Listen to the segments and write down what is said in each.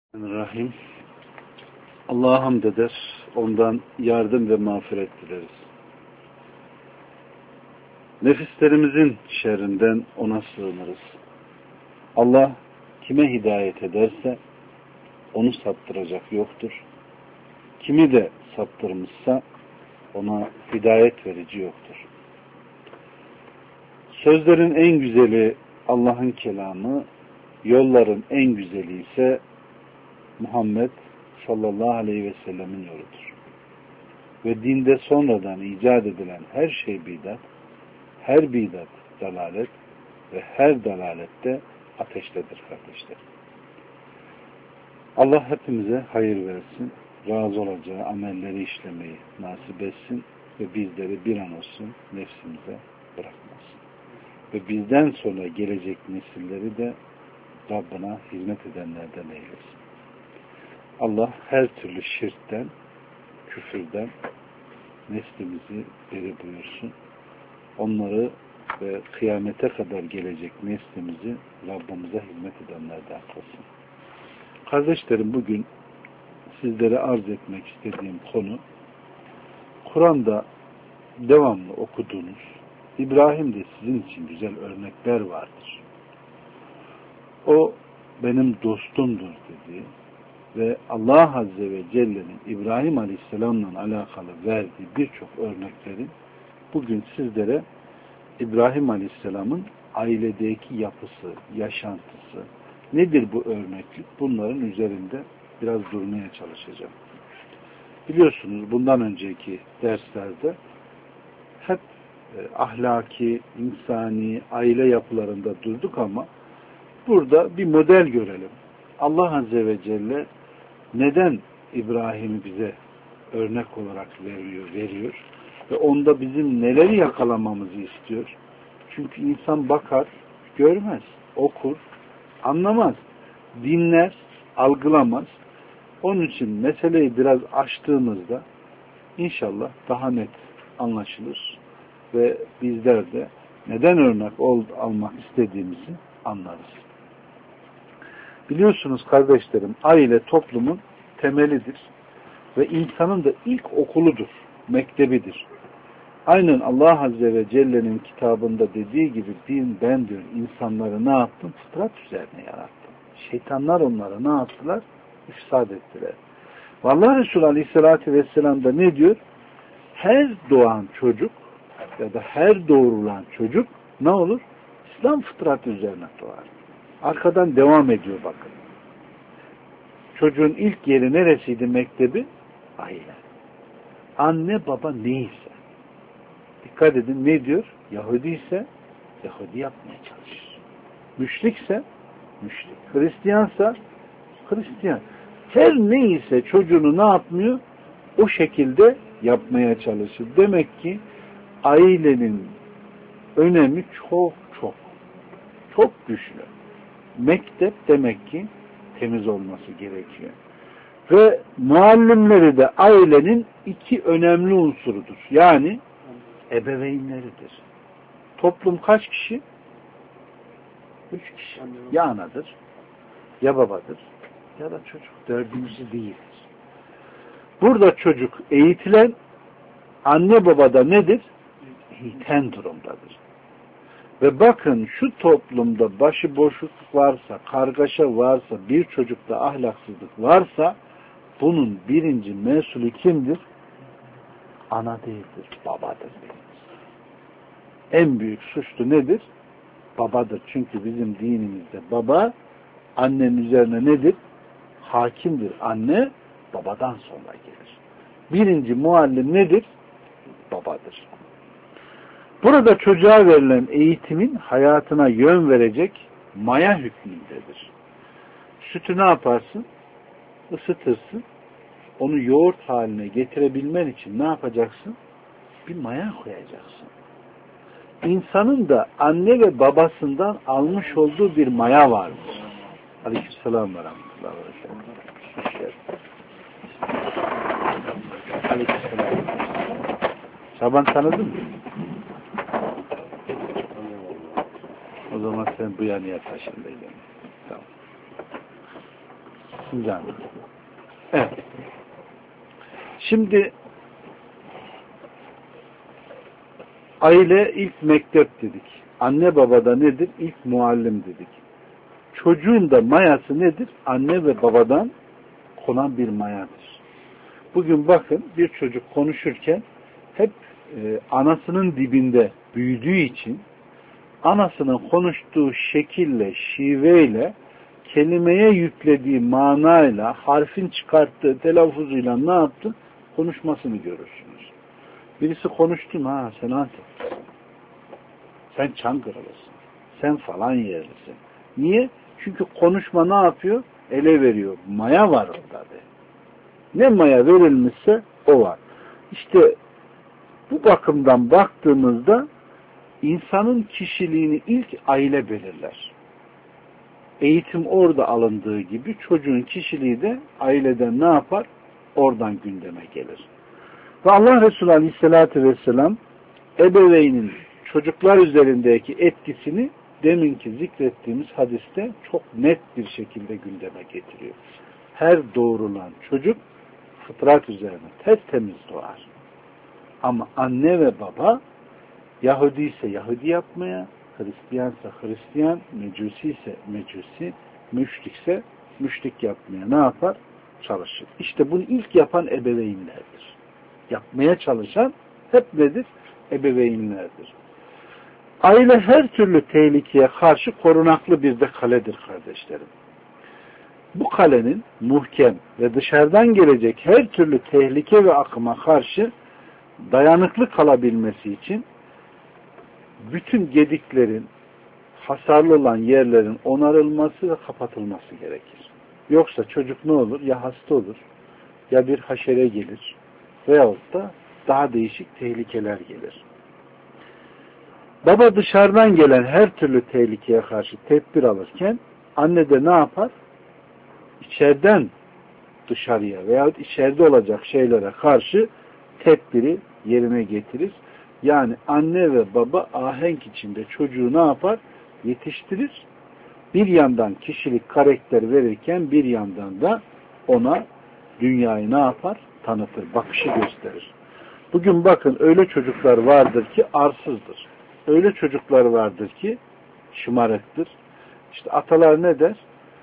Rahim. Allah'a hamd eder, ondan yardım ve mağfiret dileriz. Nefislerimizin şerrinden ona sığınırız. Allah kime hidayet ederse onu saptıracak yoktur. Kimi de saptırmışsa ona hidayet verici yoktur. Sözlerin en güzeli Allah'ın kelamı, yolların en güzeli ise Muhammed sallallahu aleyhi ve sellemin yoludur. Ve dinde sonradan icat edilen her şey bidat, her bidat dalalet ve her dalalette ateştedir kardeşler. Allah hepimize hayır versin, razı olacağı amelleri işlemeyi nasip etsin ve bizleri bir an olsun nefsimize bırakmasın. Ve bizden sonra gelecek nesilleri de Rabbına hizmet edenlerden eylesin. Allah her türlü şirkten, küfürden neslimizi beri buyursun. Onları ve kıyamete kadar gelecek neslimizi Rabbimize hizmet edenlerden kılsın. Kardeşlerim, bugün sizlere arz etmek istediğim konu, Kur'an'da devamlı okuduğunuz, İbrahim'de sizin için güzel örnekler vardır. O benim dostumdur dediği ve Allah Azze ve Celle'nin İbrahim Aleyhisselam'la alakalı verdiği birçok örneklerin bugün sizlere İbrahim Aleyhisselam'ın ailedeki yapısı, yaşantısı, nedir bu örneklik? Bunların üzerinde biraz durmaya çalışacağım. Biliyorsunuz bundan önceki derslerde hep ahlaki, insani, aile yapılarında durduk ama burada bir model görelim. Allah Azze ve Celle neden İbrahim'i bize örnek olarak veriyor ve onda bizim neleri yakalamamızı istiyor? Çünkü insan bakar, görmez, okur, anlamaz, dinler, algılamaz. Onun için meseleyi biraz açtığımızda inşallah daha net anlaşılır ve bizler de neden örnek almak istediğimizi anlarız. Biliyorsunuz kardeşlerim, aile toplumun temelidir ve insanın da ilk okuludur, mektebidir. Aynen Allah Azze ve Celle'nin kitabında dediği gibi ben diyor insanları ne yaptım? Fıtrat üzerine yarattım. Şeytanlar onları ne yaptılar? İfsad ettiler. Vallahi Resulü Aleyhisselatü Vesselam da ne diyor? Her doğan çocuk ya da her doğrulan çocuk ne olur? İslam fıtratı üzerine doğar. Arkadan devam ediyor bakın. Çocuğun ilk yeri neresiydi mektebi? Aile. Anne baba neyse. Dikkat edin ne diyor? Yahudi ise Yahudi yapmaya çalışır. Müşrikse müşrik. Hristiyansa Hristiyan. Her neyse çocuğunu ne yapmıyor? O şekilde yapmaya çalışır. Demek ki ailenin önemi çok güçlü. Mektep demek ki temiz olması gerekiyor. Ve muallimleri de ailenin iki önemli unsurudur. Yani ebeveynleridir. Toplum kaç kişi? 3 kişi. Ya anadır, ya babadır, ya da çocuk. Dördüncüsü değildir. Burada çocuk eğitilen, anne babada nedir? Eğiten durumdadır. Ve bakın şu toplumda başıboşluk varsa, kargaşa varsa, bir çocukta ahlaksızlık varsa bunun birinci mesulü kimdir? Ana değildir, babadır. En büyük suçlu nedir? Babadır. Çünkü bizim dinimizde baba annenin üzerine nedir? Hakimdir. Anne babadan sonra gelir. Birinci muallim nedir? Babadır. Burada çocuğa verilen eğitimin hayatına yön verecek maya hükmündedir. Sütü ne yaparsın? Isıtırsın. Onu yoğurt haline getirebilmen için ne yapacaksın? Bir maya koyacaksın. İnsanın da anne ve babasından almış olduğu bir maya vardır. Aleykümselam ve rahmetullahi ve berekatuhu. Aleykümselam. Şaban tanıdın mı? O zaman sen bu yanıya taşındaydın. Tamam. Zannediyorum. Evet. Şimdi aile ilk mektep dedik. Anne babada nedir? İlk muallim dedik. Çocuğun da mayası nedir? Anne ve babadan konan bir mayadır. Bugün bakın bir çocuk konuşurken hep anasının dibinde büyüdüğü için anasının konuştuğu şekille, şiveyle, kelimeye yüklediği manayla, harfin çıkarttığı telaffuzuyla ne yaptı? Konuşmasını görürsünüz. Birisi konuştu mu? Ha sen Antep, sen Çankırılısın, sen falan yerlisin. Niye? Çünkü konuşma ne yapıyor? Ele veriyor. Maya var orada be. Ne maya verilmişse o var. İşte bu bakımdan baktığımızda insanın kişiliğini ilk aile belirler. Eğitim orada alındığı gibi çocuğun kişiliği de aileden ne yapar? Oradan gündeme gelir. Ve Allah Resulü Aleyhisselatü Vesselam ebeveynin çocuklar üzerindeki etkisini deminki zikrettiğimiz hadiste çok net bir şekilde gündeme getiriyor. Her doğurulan çocuk fıtrat üzerine temiz doğar. Ama anne ve baba Yahudi ise Yahudi yapmaya, Hristiyansa Hristiyan, Mecusi ise Mecusi, müşrikse müşrik yapmaya ne yapar? Çalışır. İşte bunu ilk yapan ebeveynlerdir. Yapmaya çalışan hep nedir? Ebeveynlerdir. Aile her türlü tehlikeye karşı korunaklı bir de kaledir kardeşlerim. Bu kalenin muhkem ve dışarıdan gelecek her türlü tehlike ve akıma karşı dayanıklı kalabilmesi için bütün gediklerin, hasarlı olan yerlerin onarılması ve kapatılması gerekir. Yoksa çocuk ne olur? Ya hasta olur, ya bir haşere gelir veyahut da daha değişik tehlikeler gelir. Baba dışarıdan gelen her türlü tehlikeye karşı tedbir alırken anne de ne yapar? İçeriden dışarıya veyahut içeride olacak şeylere karşı tedbiri yerine getirir. Yani anne ve baba ahenk içinde çocuğu ne yapar? Yetiştirir. Bir yandan kişilik, karakter verirken bir yandan da ona dünyayı ne yapar? Tanıtır, bakışı gösterir. Bugün bakın öyle çocuklar vardır ki arsızdır. Öyle çocuklar vardır ki şımarıktır. İşte atalar ne der?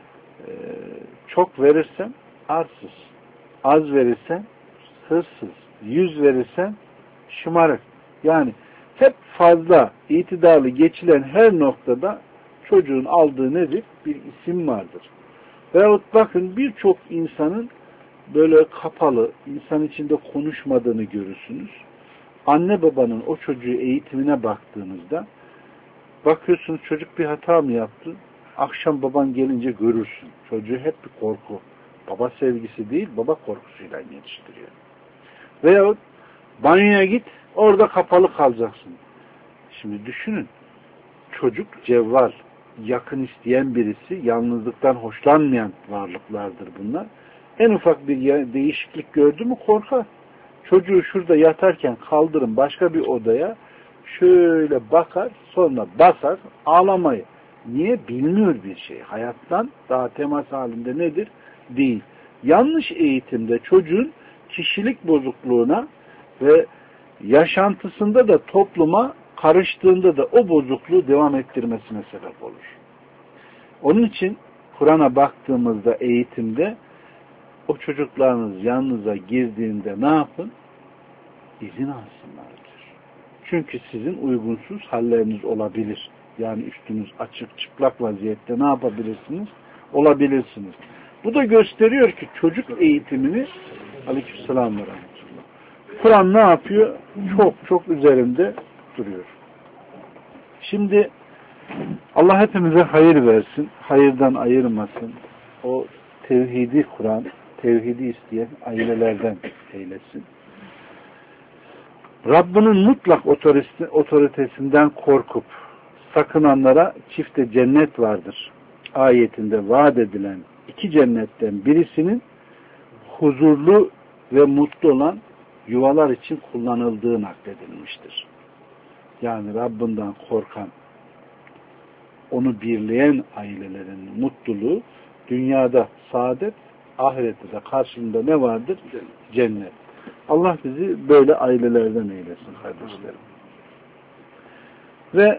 Çok verirsen arsız, az verirsen hırsız, 100 verirsen şımarık. Yani hep fazla itidarlı geçilen her noktada çocuğun aldığı nedir? Bir isim vardır. Veyahut bakın birçok insanın böyle kapalı, insan içinde konuşmadığını görürsünüz. Anne babanın o çocuğu eğitimine baktığınızda bakıyorsunuz çocuk bir hata mı yaptı? Akşam baban gelince görürsün. Çocuğu hep bir korku. Baba sevgisi değil, baba korkusuyla yetiştiriyor. Veyahut banyoya git, orada kapalı kalacaksın. Şimdi düşünün, çocuk cevval, yakın isteyen birisi, yalnızlıktan hoşlanmayan varlıklardır bunlar. En ufak bir değişiklik gördü mü korkar. Çocuğu şurada yatarken kaldırın başka bir odaya, şöyle bakar, sonra basar, ağlamayı. Niye? Bilmiyor bir şey. Hayattan daha temas halinde nedir? Değil. Yanlış eğitimde çocuğun kişilik bozukluğuna ve yaşantısında da topluma karıştığında da o bozukluğu devam ettirmesine sebep olur. Onun için Kur'an'a baktığımızda eğitimde o çocuklarınız yanınıza girdiğinde ne yapın? İzin alsınlar diyor. Çünkü sizin uygunsuz halleriniz olabilir. Yani üstünüz açık, çıplak vaziyette ne yapabilirsiniz? Olabilirsiniz. Bu da gösteriyor ki çocuk eğitimini Aleykümselam ve Rahmetullah. Kur'an ne yapıyor? Çok üzerinde duruyor. Şimdi Allah hepimize hayır versin. Hayırdan ayırmasın. O tevhidi Kur'an, tevhidi isteyen ailelerden eylesin. Rabbinin mutlak otoritesinden korkup sakınanlara çifte cennet vardır. Ayetinde vaat edilen iki cennetten birisinin huzurlu ve mutlu olan yuvalar için kullanıldığı nakledilmiştir. Yani Rabbinden korkan, onu birleyen ailelerin mutluluğu dünyada saadet, ahirette de karşılığında ne vardır? Cennet. Allah bizi böyle ailelerden eylesin kardeşlerim. Ve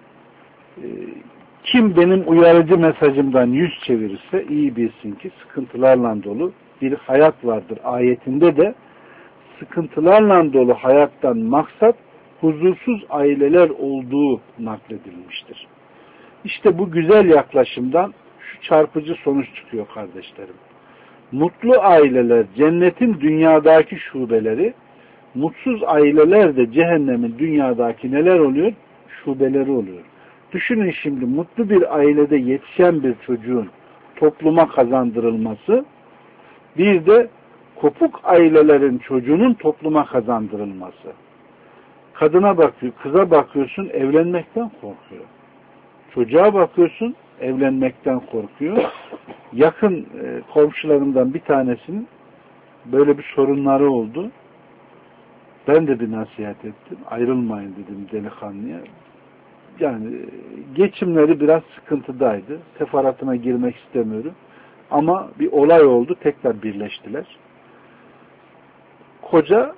kim benim uyarıcı mesajımdan yüz çevirirse iyi bilsin ki sıkıntılarla dolu bir hayat vardır. Ayetinde de sıkıntılarla dolu hayattan maksat huzursuz aileler olduğu nakledilmiştir. İşte bu güzel yaklaşımdan şu çarpıcı sonuç çıkıyor kardeşlerim. Mutlu aileler cennetin dünyadaki şubeleri, mutsuz aileler de cehennemin dünyadaki neler oluyor? Şubeleri oluyor. Düşünün şimdi mutlu bir ailede yetişen bir çocuğun topluma kazandırılması, bir de kopuk ailelerin çocuğunun topluma kazandırılması. Kadına bakıyor, kıza bakıyorsun evlenmekten korkuyor. Çocuğa bakıyorsun evlenmekten korkuyor. Yakın komşularımdan bir tanesinin böyle bir sorunları oldu. Ben de bir nasihat ettim. Ayrılmayın dedim delikanlıya. Yani geçimleri biraz sıkıntıdaydı. Sefaratına girmek istemiyorum. Ama bir olay oldu. Tekrar birleştiler. Koca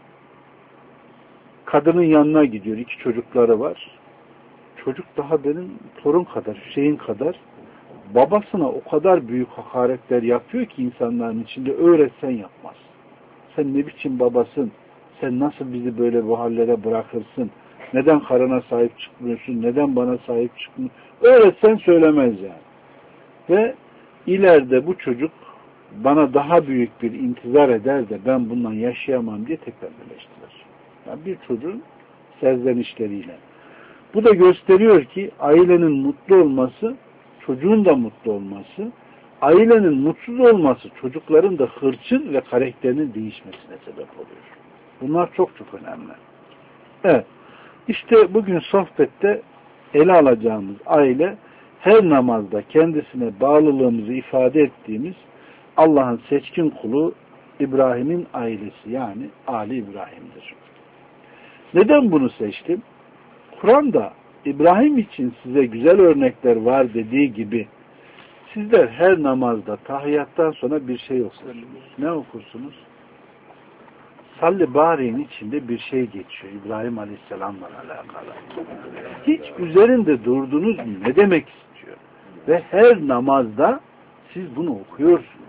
kadının yanına gidiyor. 2 çocukları var. Çocuk daha benim torun kadar, Hüseyin kadar. Babasına o kadar büyük hakaretler yapıyor ki insanların içinde öğretsen yapmaz. Sen ne biçim babasın? Sen nasıl bizi böyle bu hallere bırakırsın? Neden karına sahip çıkmıyorsun? Neden bana sahip çıkmıyorsun? Öğretsen söylemez yani. Ve ileride bu çocuk bana daha büyük bir intizar eder de ben bundan yaşayamam diye tekrar birleştiler. Yani bir çocuğun serzenişleriyle. Bu da gösteriyor ki ailenin mutlu olması, çocuğun da mutlu olması, ailenin mutsuz olması çocukların da hırçın ve karakterinin değişmesine sebep oluyor. Bunlar çok çok önemli. Evet. İşte bugün sohbette ele alacağımız aile her namazda kendisine bağlılığımızı ifade ettiğimiz Allah'ın seçkin kulu İbrahim'in ailesi yani Ali İbrahim'dir. Neden bunu seçtim? Kur'an'da İbrahim için size güzel örnekler var dediği gibi sizler her namazda tahiyyattan sonra bir şey okursunuz. Ne okursunuz? Salli Bari'nin içinde bir şey geçiyor İbrahim Aleyhisselam'la alakalı. Hiç üzerinde durdunuz mu? Ne demek istiyor? Ve her namazda siz bunu okuyorsunuz.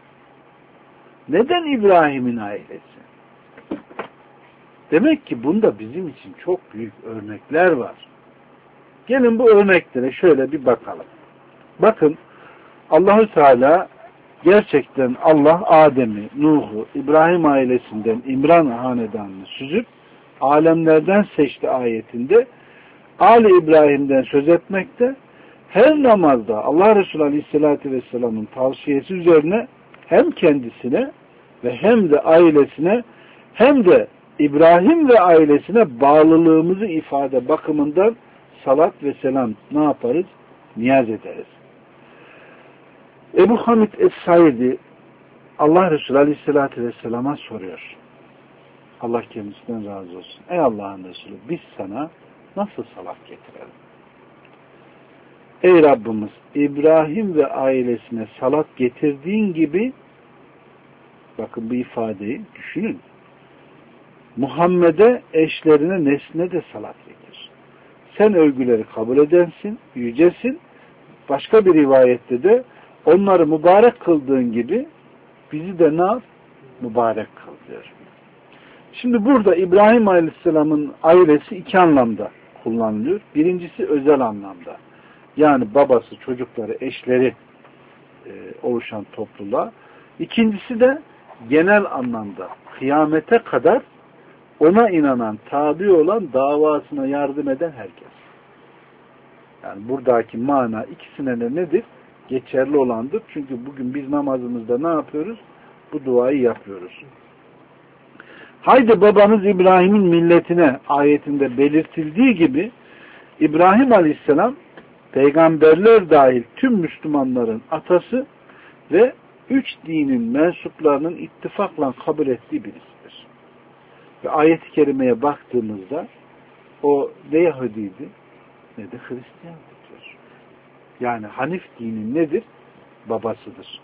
Neden İbrahim'in ailesi? Demek ki bunda bizim için çok büyük örnekler var. Gelin bu örneklere şöyle bir bakalım. Bakın Allah-u Teala gerçekten Allah Adem'i, Nuh'u, İbrahim ailesinden İmran hanedanını süzüp alemlerden seçti ayetinde Ali İbrahim'den söz etmekte. Her namazda Allah Resulü Aleyhisselatü Vesselam'ın tavsiyesi üzerine hem kendisine ve hem de ailesine hem de İbrahim ve ailesine bağlılığımızı ifade bakımından salat ve selam ne yaparız? Niyaz ederiz. Ebu Hamid Es-Saidi Allah Resulü Aleyhisselatü Vesselam'a soruyor. Allah kendisinden razı olsun. Ey Allah'ın Resulü biz sana nasıl salat getirelim? Ey Rabbimiz İbrahim ve ailesine salat getirdiğin gibi bakın bu ifadeyi düşünün. Muhammed'e, eşlerine, nesline de salat getir. Sen övgüleri kabul edensin, yücesin. Başka bir rivayette de onları mübarek kıldığın gibi bizi de ne yap? Mübarek kıl diyor. Şimdi burada İbrahim Aleyhisselam'ın ailesi 2 anlamda kullanılıyor. Birincisi özel anlamda. Yani babası, çocukları, eşleri oluşan topluluğa. İkincisi de genel anlamda kıyamete kadar ona inanan, tabi olan, davasına yardım eden herkes. Yani buradaki mana ikisine de nedir? Geçerli olandır. Çünkü bugün biz namazımızda ne yapıyoruz? Bu duayı yapıyoruz. Haydi babanız İbrahim'in milletine ayetinde belirtildiği gibi İbrahim Aleyhisselam peygamberler dahil tüm Müslümanların atası ve 3 dinin mensuplarının ittifakla kabul ettiği birisidir. Ve ayet-i kerimeye baktığımızda o ne Yahudiydi ne de Hristiyandır. Yani Hanif dinin nedir? Babasıdır.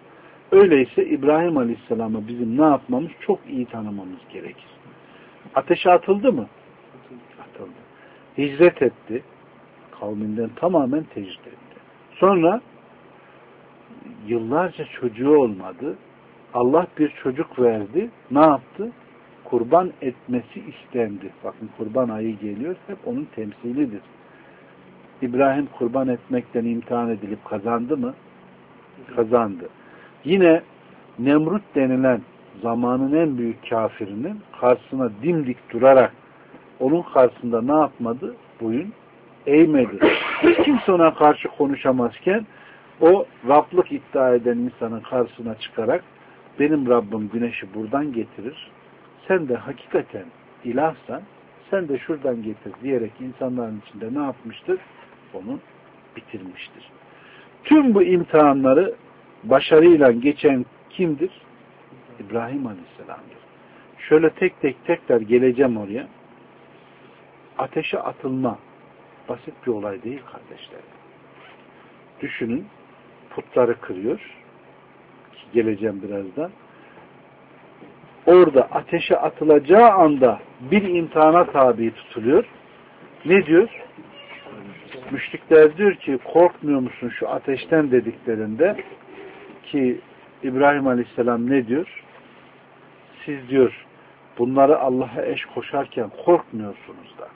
Öyleyse İbrahim Aleyhisselam'ı bizim ne yapmamız? Çok iyi tanımamız gerekir. Ateşe atıldı mı? Atıldı. Hicret etti. Kavminden tamamen tecrit etti. Sonra yıllarca çocuğu olmadı. Allah bir çocuk verdi. Ne yaptı? Kurban etmesi istendi. Bakın kurban ayı geliyor. Hep onun temsilidir. İbrahim kurban etmekten imtihan edilip kazandı mı? Kazandı. Yine Nemrut denilen zamanın en büyük kafirinin karşısına dimdik durarak onun karşısında ne yapmadı? Boyun eğmedi. Hiç kimse ona karşı konuşamazken o Rablık iddia eden insanın karşısına çıkarak benim Rabbim güneşi buradan getirir. Sen de hakikaten ilahsan sen de şuradan getir diyerek insanların içinde ne yapmıştır? Onu bitirmiştir. Tüm bu imtihanları başarıyla geçen kimdir? İbrahim Aleyhisselam'dır. Şöyle tek tek tekrar geleceğim oraya. Ateşe atılma basit bir olay değil kardeşler. Düşünün, putları kırıyor. Ki geleceğim birazdan. Orada ateşe atılacağı anda bir imtihana tabi tutuluyor. Ne diyor? Müşrikler diyor ki korkmuyor musun şu ateşten dediklerinde ki İbrahim Aleyhisselam ne diyor? Siz diyor bunları Allah'a eş koşarken korkmuyorsunuz da.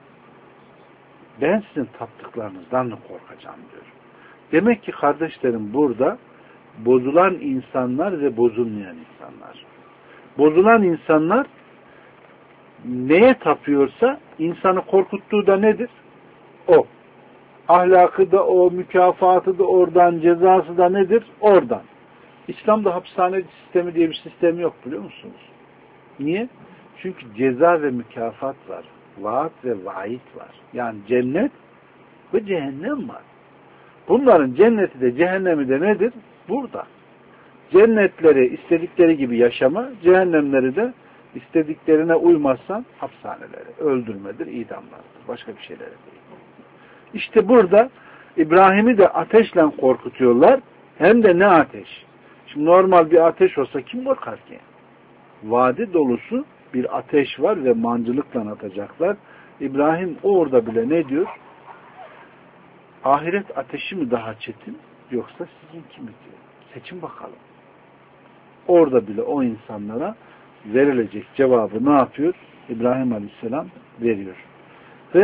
Ben sizin taptıklarınızdan mı korkacağım diyor. Demek ki kardeşlerim burada bozulan insanlar ve bozulmayan insanlar. Bozulan insanlar neye tapıyorsa insanı korkuttuğu da nedir? O. Ahlakı da o, mükafatı da oradan, cezası da nedir? Oradan. İslam'da hapishane sistemi diye bir sistem yok biliyor musunuz? Niye? Çünkü ceza ve mükafat var. Vaat ve vaid var. Yani cennet ve cehennem var. Bunların cenneti de cehennemi de nedir? Burada. Cennetleri istedikleri gibi yaşama, cehennemleri de istediklerine uymazsan hapishaneleri, öldürmedir, idamlardır. Başka bir şeyler değil. İşte burada İbrahim'i de ateşle korkutuyorlar. Hem de ne ateş? Şimdi normal bir ateş olsa kim korkar ki? Vadi dolusu bir ateş var ve mancılıkla atacaklar. İbrahim orada bile ne diyor? Ahiret ateşi mi daha çetin yoksa sizinki mi diyor. Seçin bakalım. Orada bile o insanlara verilecek cevabı ne yapıyor? İbrahim Aleyhisselam veriyor. Ve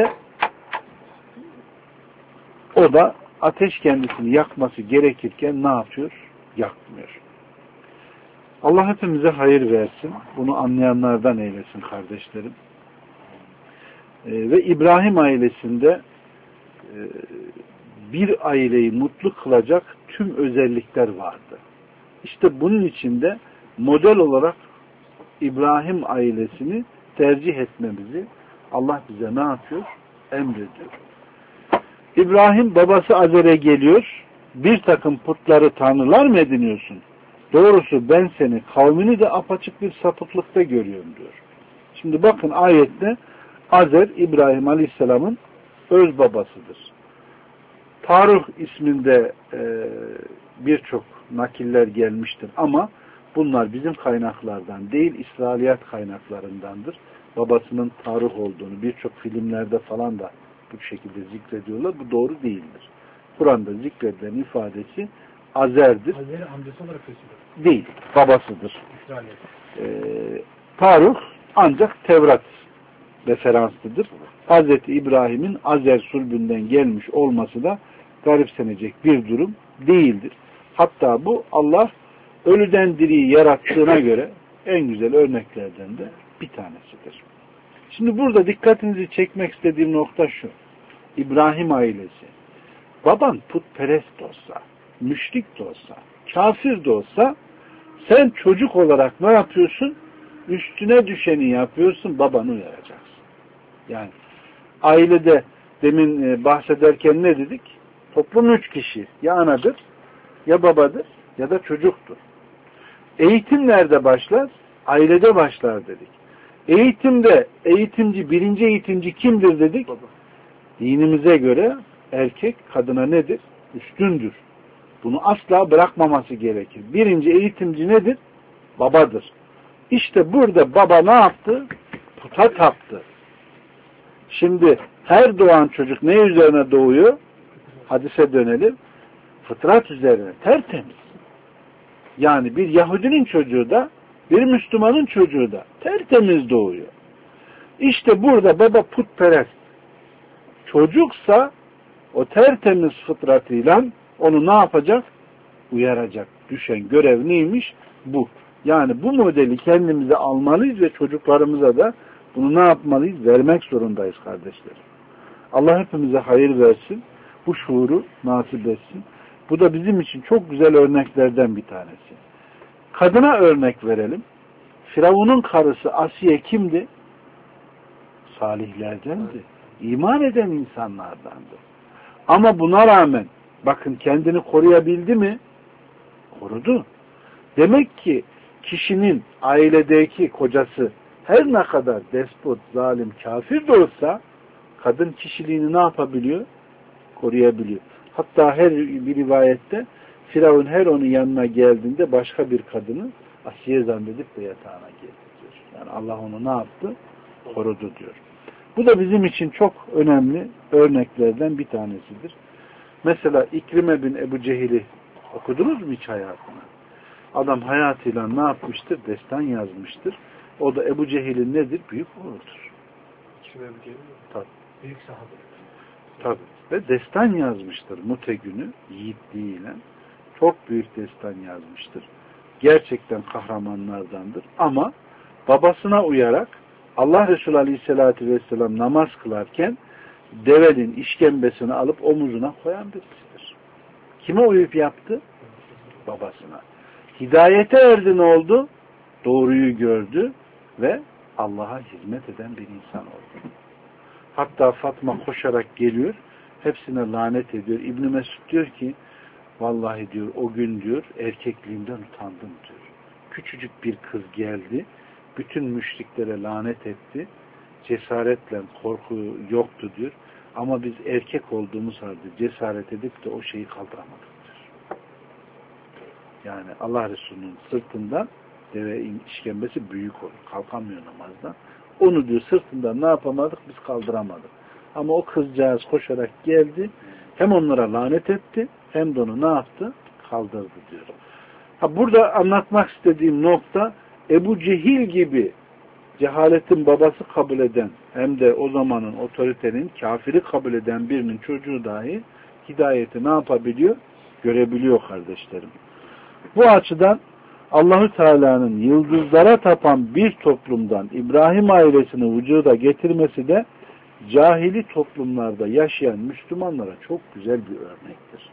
o da ateş kendisini yakması gerekirken ne yapıyor? Yakmıyor. Allah hepimize hayır versin. Bunu anlayanlardan eylesin kardeşlerim. Ve İbrahim ailesinde bir aileyi mutlu kılacak tüm özellikler vardı. İşte bunun içinde model olarak İbrahim ailesini tercih etmemizi Allah bize ne yapıyor? Emrediyor. İbrahim babası Azer'e geliyor. Bir takım putları tanrılar mı ediniyorsun? Doğrusu ben seni kavmini de apaçık bir sapıklıkta görüyorum diyor. Şimdi bakın ayette Azer İbrahim Aleyhisselam'ın öz babasıdır. Tarih isminde birçok nakiller gelmiştir ama bunlar bizim kaynaklardan değil İsrailiyat kaynaklarındandır. Babasının Tarih olduğunu birçok filmlerde falan da bu şekilde zikrediyorlar. Bu doğru değildir. Kur'an'da zikredilen ifadesi Azer'dir. Azer'i amcası olarak gösteriyor. Değil, babasıdır. Tarih ancak Tevrat referanslıdır. Hazreti İbrahim'in Azer sulbünden gelmiş olması da garipsenecek bir durum değildir. Hatta bu Allah ölüden diriyi yarattığına göre en güzel örneklerden de bir tanesidir. Şimdi burada dikkatinizi çekmek istediğim nokta şu. İbrahim ailesi. Baban putperest de olsa, müşrik de olsa, kafir de olsa sen çocuk olarak ne yapıyorsun? Üstüne düşeni yapıyorsun, babanı uyaracaksın. Yani ailede demin bahsederken ne dedik? Toplum 3 kişi. Ya anadır, ya babadır, ya da çocuktur. Eğitim nerede başlar? Ailede başlar dedik. Eğitimde eğitimci, birinci eğitimci kimdir dedik? Baba. Dinimize göre erkek kadına nedir? Üstündür. Bunu asla bırakmaması gerekir. Birinci eğitimci nedir? Babadır. İşte burada baba ne yaptı? Puta taptı. Şimdi her doğan çocuk ne üzerine doğuyor? Hadise dönelim. Fıtrat üzerine. Tertemiz. Yani bir Yahudinin çocuğu da bir Müslümanın çocuğu da tertemiz doğuyor. İşte burada baba putperest. Çocuksa o tertemiz fıtratıyla onu ne yapacak? Uyaracak. Düşen görev neymiş? Bu. Yani bu modeli kendimize almalıyız ve çocuklarımıza da bunu ne yapmalıyız? Vermek zorundayız kardeşlerim. Allah hepimize hayır versin. Bu şuuru nasip etsin. Bu da bizim için çok güzel örneklerden bir tanesi. Kadına örnek verelim. Firavun'un karısı Asiye kimdi? Salihlerdendi. İman eden insanlardandı. Ama buna rağmen bakın kendini koruyabildi mi? Korudu. Demek ki kişinin ailedeki kocası her ne kadar despot, zalim, kafir de olsa kadın kişiliğini ne yapabiliyor? Koruyabiliyor. Hatta her bir rivayette Firavun her onun yanına geldiğinde başka bir kadını Asiye zannedip de yatağına girdi diyor. Yani Allah onu ne yaptı? Korudu diyor. Bu da bizim için çok önemli örneklerden bir tanesidir. Mesela İkrime bin Ebu Cehil'i okudunuz mu hiç hayatını? Adam hayatıyla ne yapmıştır? Destan yazmıştır. O da Ebu Cehil'in nedir? Büyük oğludur. İkrime Ebu Cehil mi? Tabii. Büyük sahabe. Tabii. Ve destan yazmıştır Mute günü yiğitliğiyle. Çok büyük destan yazmıştır. Gerçekten kahramanlardandır. Ama babasına uyarak Allah Resulü Aleyhisselatü Vesselam namaz kılarken devenin işkembesini alıp omuzuna koyan birisidir. Kime uyup yaptı? Babasına. Hidayete erdi ne oldu? Doğruyu gördü ve Allah'a hizmet eden bir insan oldu. Hatta Fatma koşarak geliyor, hepsine lanet ediyor. İbn Mesud diyor ki, vallahi diyor o gün diyor erkekliğimden utandım diyor. Küçücük bir kız geldi, bütün müşriklere lanet etti. Cesaretle korku yoktu diyor. Ama biz erkek olduğumuz halde cesaret edip de o şeyi kaldıramadık diyor. Yani Allah Resulü'nün sırtından deve işkembesi büyük olur. Kalkamıyor namazdan. Onu diyor sırtından ne yapamadık? Biz kaldıramadık. Ama o kızcağız koşarak geldi. Hem onlara lanet etti hem de onu ne yaptı? Kaldırdı diyor. Burada anlatmak istediğim nokta Ebu Cehil gibi cehaletin babası kabul eden hem de o zamanın otoritenin kafiri kabul eden birinin çocuğu dahi hidayeti ne yapabiliyor? Görebiliyor kardeşlerim. Bu açıdan Allahü Teala'nın yıldızlara tapan bir toplumdan İbrahim ailesini vücuda getirmesi de cahili toplumlarda yaşayan Müslümanlara çok güzel bir örnektir.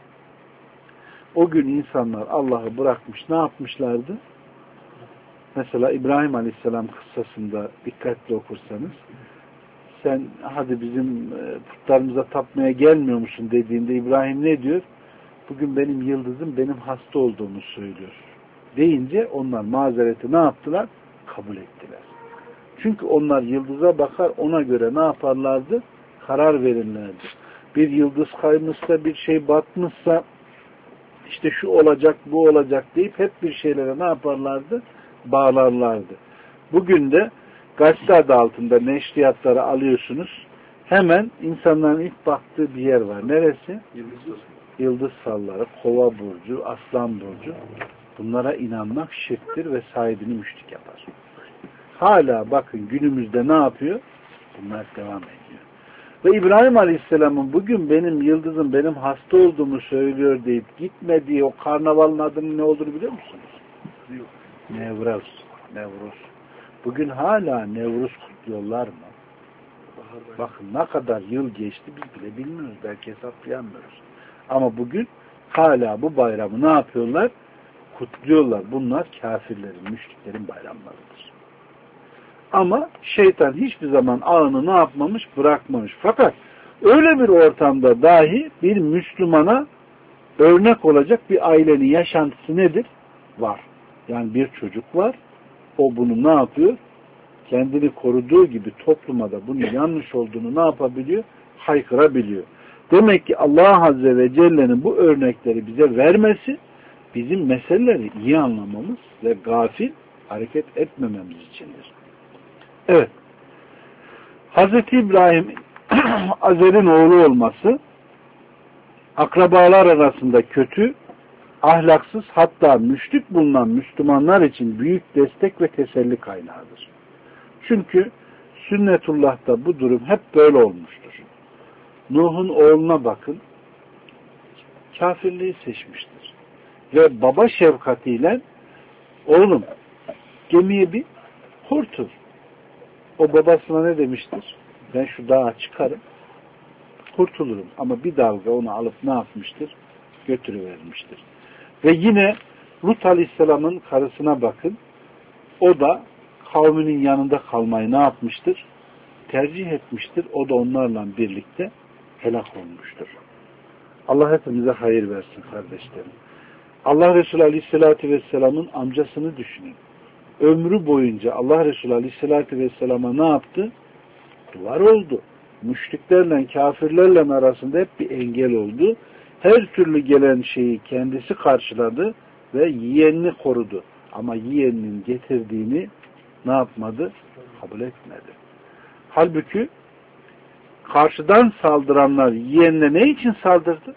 O gün insanlar Allah'ı bırakmış ne yapmışlardı? Mesela İbrahim Aleyhisselam kıssasında dikkatli okursanız sen hadi bizim putlarımıza tapmaya gelmiyor musun dediğinde İbrahim ne diyor? Bugün benim yıldızım benim hasta olduğumu söylüyor. Deyince onlar mazereti ne yaptılar? Kabul ettiler. Çünkü onlar yıldıza bakar ona göre ne yaparlardı? Karar verirlerdi. Bir yıldız kaymışsa bir şey batmışsa işte şu olacak bu olacak deyip hep bir şeylere ne yaparlardı? Bağlarlardı. Bugün de gazete adı altında neşriyatları alıyorsunuz. Hemen insanların ilk baktığı bir yer var. Neresi? Yıldız salları, Kova burcu, Aslan burcu. Bunlara inanmak şirktir ve sahibini müşrik yapar. Hala bakın günümüzde ne yapıyor? Bunlar devam ediyor. Ve İbrahim Aleyhisselam'ın bugün benim yıldızım benim hasta olduğumu söylüyor deyip gitmediği o karnavalın adının ne olduğunu biliyor musunuz? Yok. Nevruz. Nevruz. Bugün hala Nevruz kutluyorlar mı? Bakın ne kadar yıl geçti biz bile bilmiyoruz. Belki hesaplayamıyoruz. Ama bugün hala bu bayramı ne yapıyorlar? Kutluyorlar. Bunlar kafirlerin, müşriklerin bayramlarıdır. Ama şeytan hiçbir zaman ağını ne yapmamış? Bırakmamış. Fakat öyle bir ortamda dahi bir Müslümana örnek olacak bir ailenin yaşantısı nedir? Var. Yani bir çocuk var. O bunu ne yapıyor? Kendini koruduğu gibi topluma da bunun yanlış olduğunu ne yapabiliyor? Haykırabiliyor. Demek ki Allah Azze ve Celle'nin bu örnekleri bize vermesi bizim meseleleri iyi anlamamız ve gafil hareket etmememiz içindir. Evet. Hazreti İbrahim Azer'in oğlu olması akrabalar arasında kötü, ahlaksız, hatta müşrik bulunan Müslümanlar için büyük destek ve teselli kaynağıdır. Çünkü sünnetullah'ta bu durum hep böyle olmuştur. Nuh'un oğluna bakın, kafirliği seçmiştir. Ve baba şefkatiyle oğlum gemiye bir kurtul. O babasına ne demiştir? Ben şu dağa çıkarım, kurtulurum. Ama bir dalga onu alıp ne yapmıştır? Götürüvermiştir. Ve yine Lut Aleyhisselam'ın karısına bakın. O da kavminin yanında kalmayı ne yapmıştır? Tercih etmiştir. O da onlarla birlikte helak olmuştur. Allah hepimize hayır versin kardeşlerim. Allah Resulü Aleyhisselatü Vesselam'ın amcasını düşünün. Ömrü boyunca Allah Resulü Aleyhisselatü Vesselam'a ne yaptı? Duvar oldu. Müşriklerle, kafirlerle arasında hep bir engel oldu. Her türlü gelen şeyi kendisi karşıladı ve yeğenini korudu. Ama yeğeninin getirdiğini ne yapmadı? Kabul etmedi. Halbuki karşıdan saldıranlar yeğenine ne için saldırdı?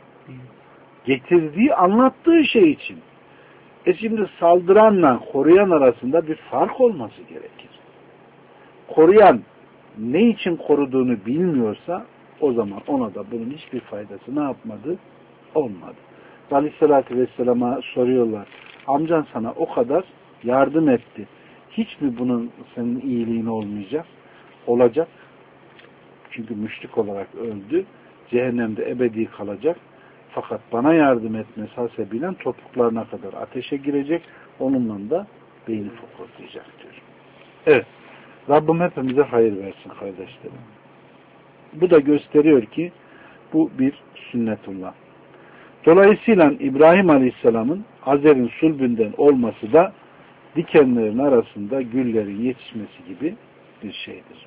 Getirdiği, anlattığı şey için. Şimdi saldıranla koruyan arasında bir fark olması gerekir. Koruyan ne için koruduğunu bilmiyorsa o zaman ona da bunun hiçbir faydası ne yapmadı? Olmadı. Aleyhissalatü Vesselam'a soruyorlar. Amcan sana o kadar yardım etti. Hiç mi bunun senin iyiliğin olmayacak? Olacak. Çünkü müşrik olarak öldü. Cehennemde ebedi kalacak. Fakat bana yardım etmesi hasebiyle topuklarına kadar ateşe girecek. Onunla da beyni fokurlayacak diyor. Evet. Rabbim hepimize hayır versin kardeşlerim. Bu da gösteriyor ki bu bir sünnetullah. Dolayısıyla İbrahim Aleyhisselam'ın Azer'in sulbünden olması da dikenlerin arasında güllerin yetişmesi gibi bir şeydir.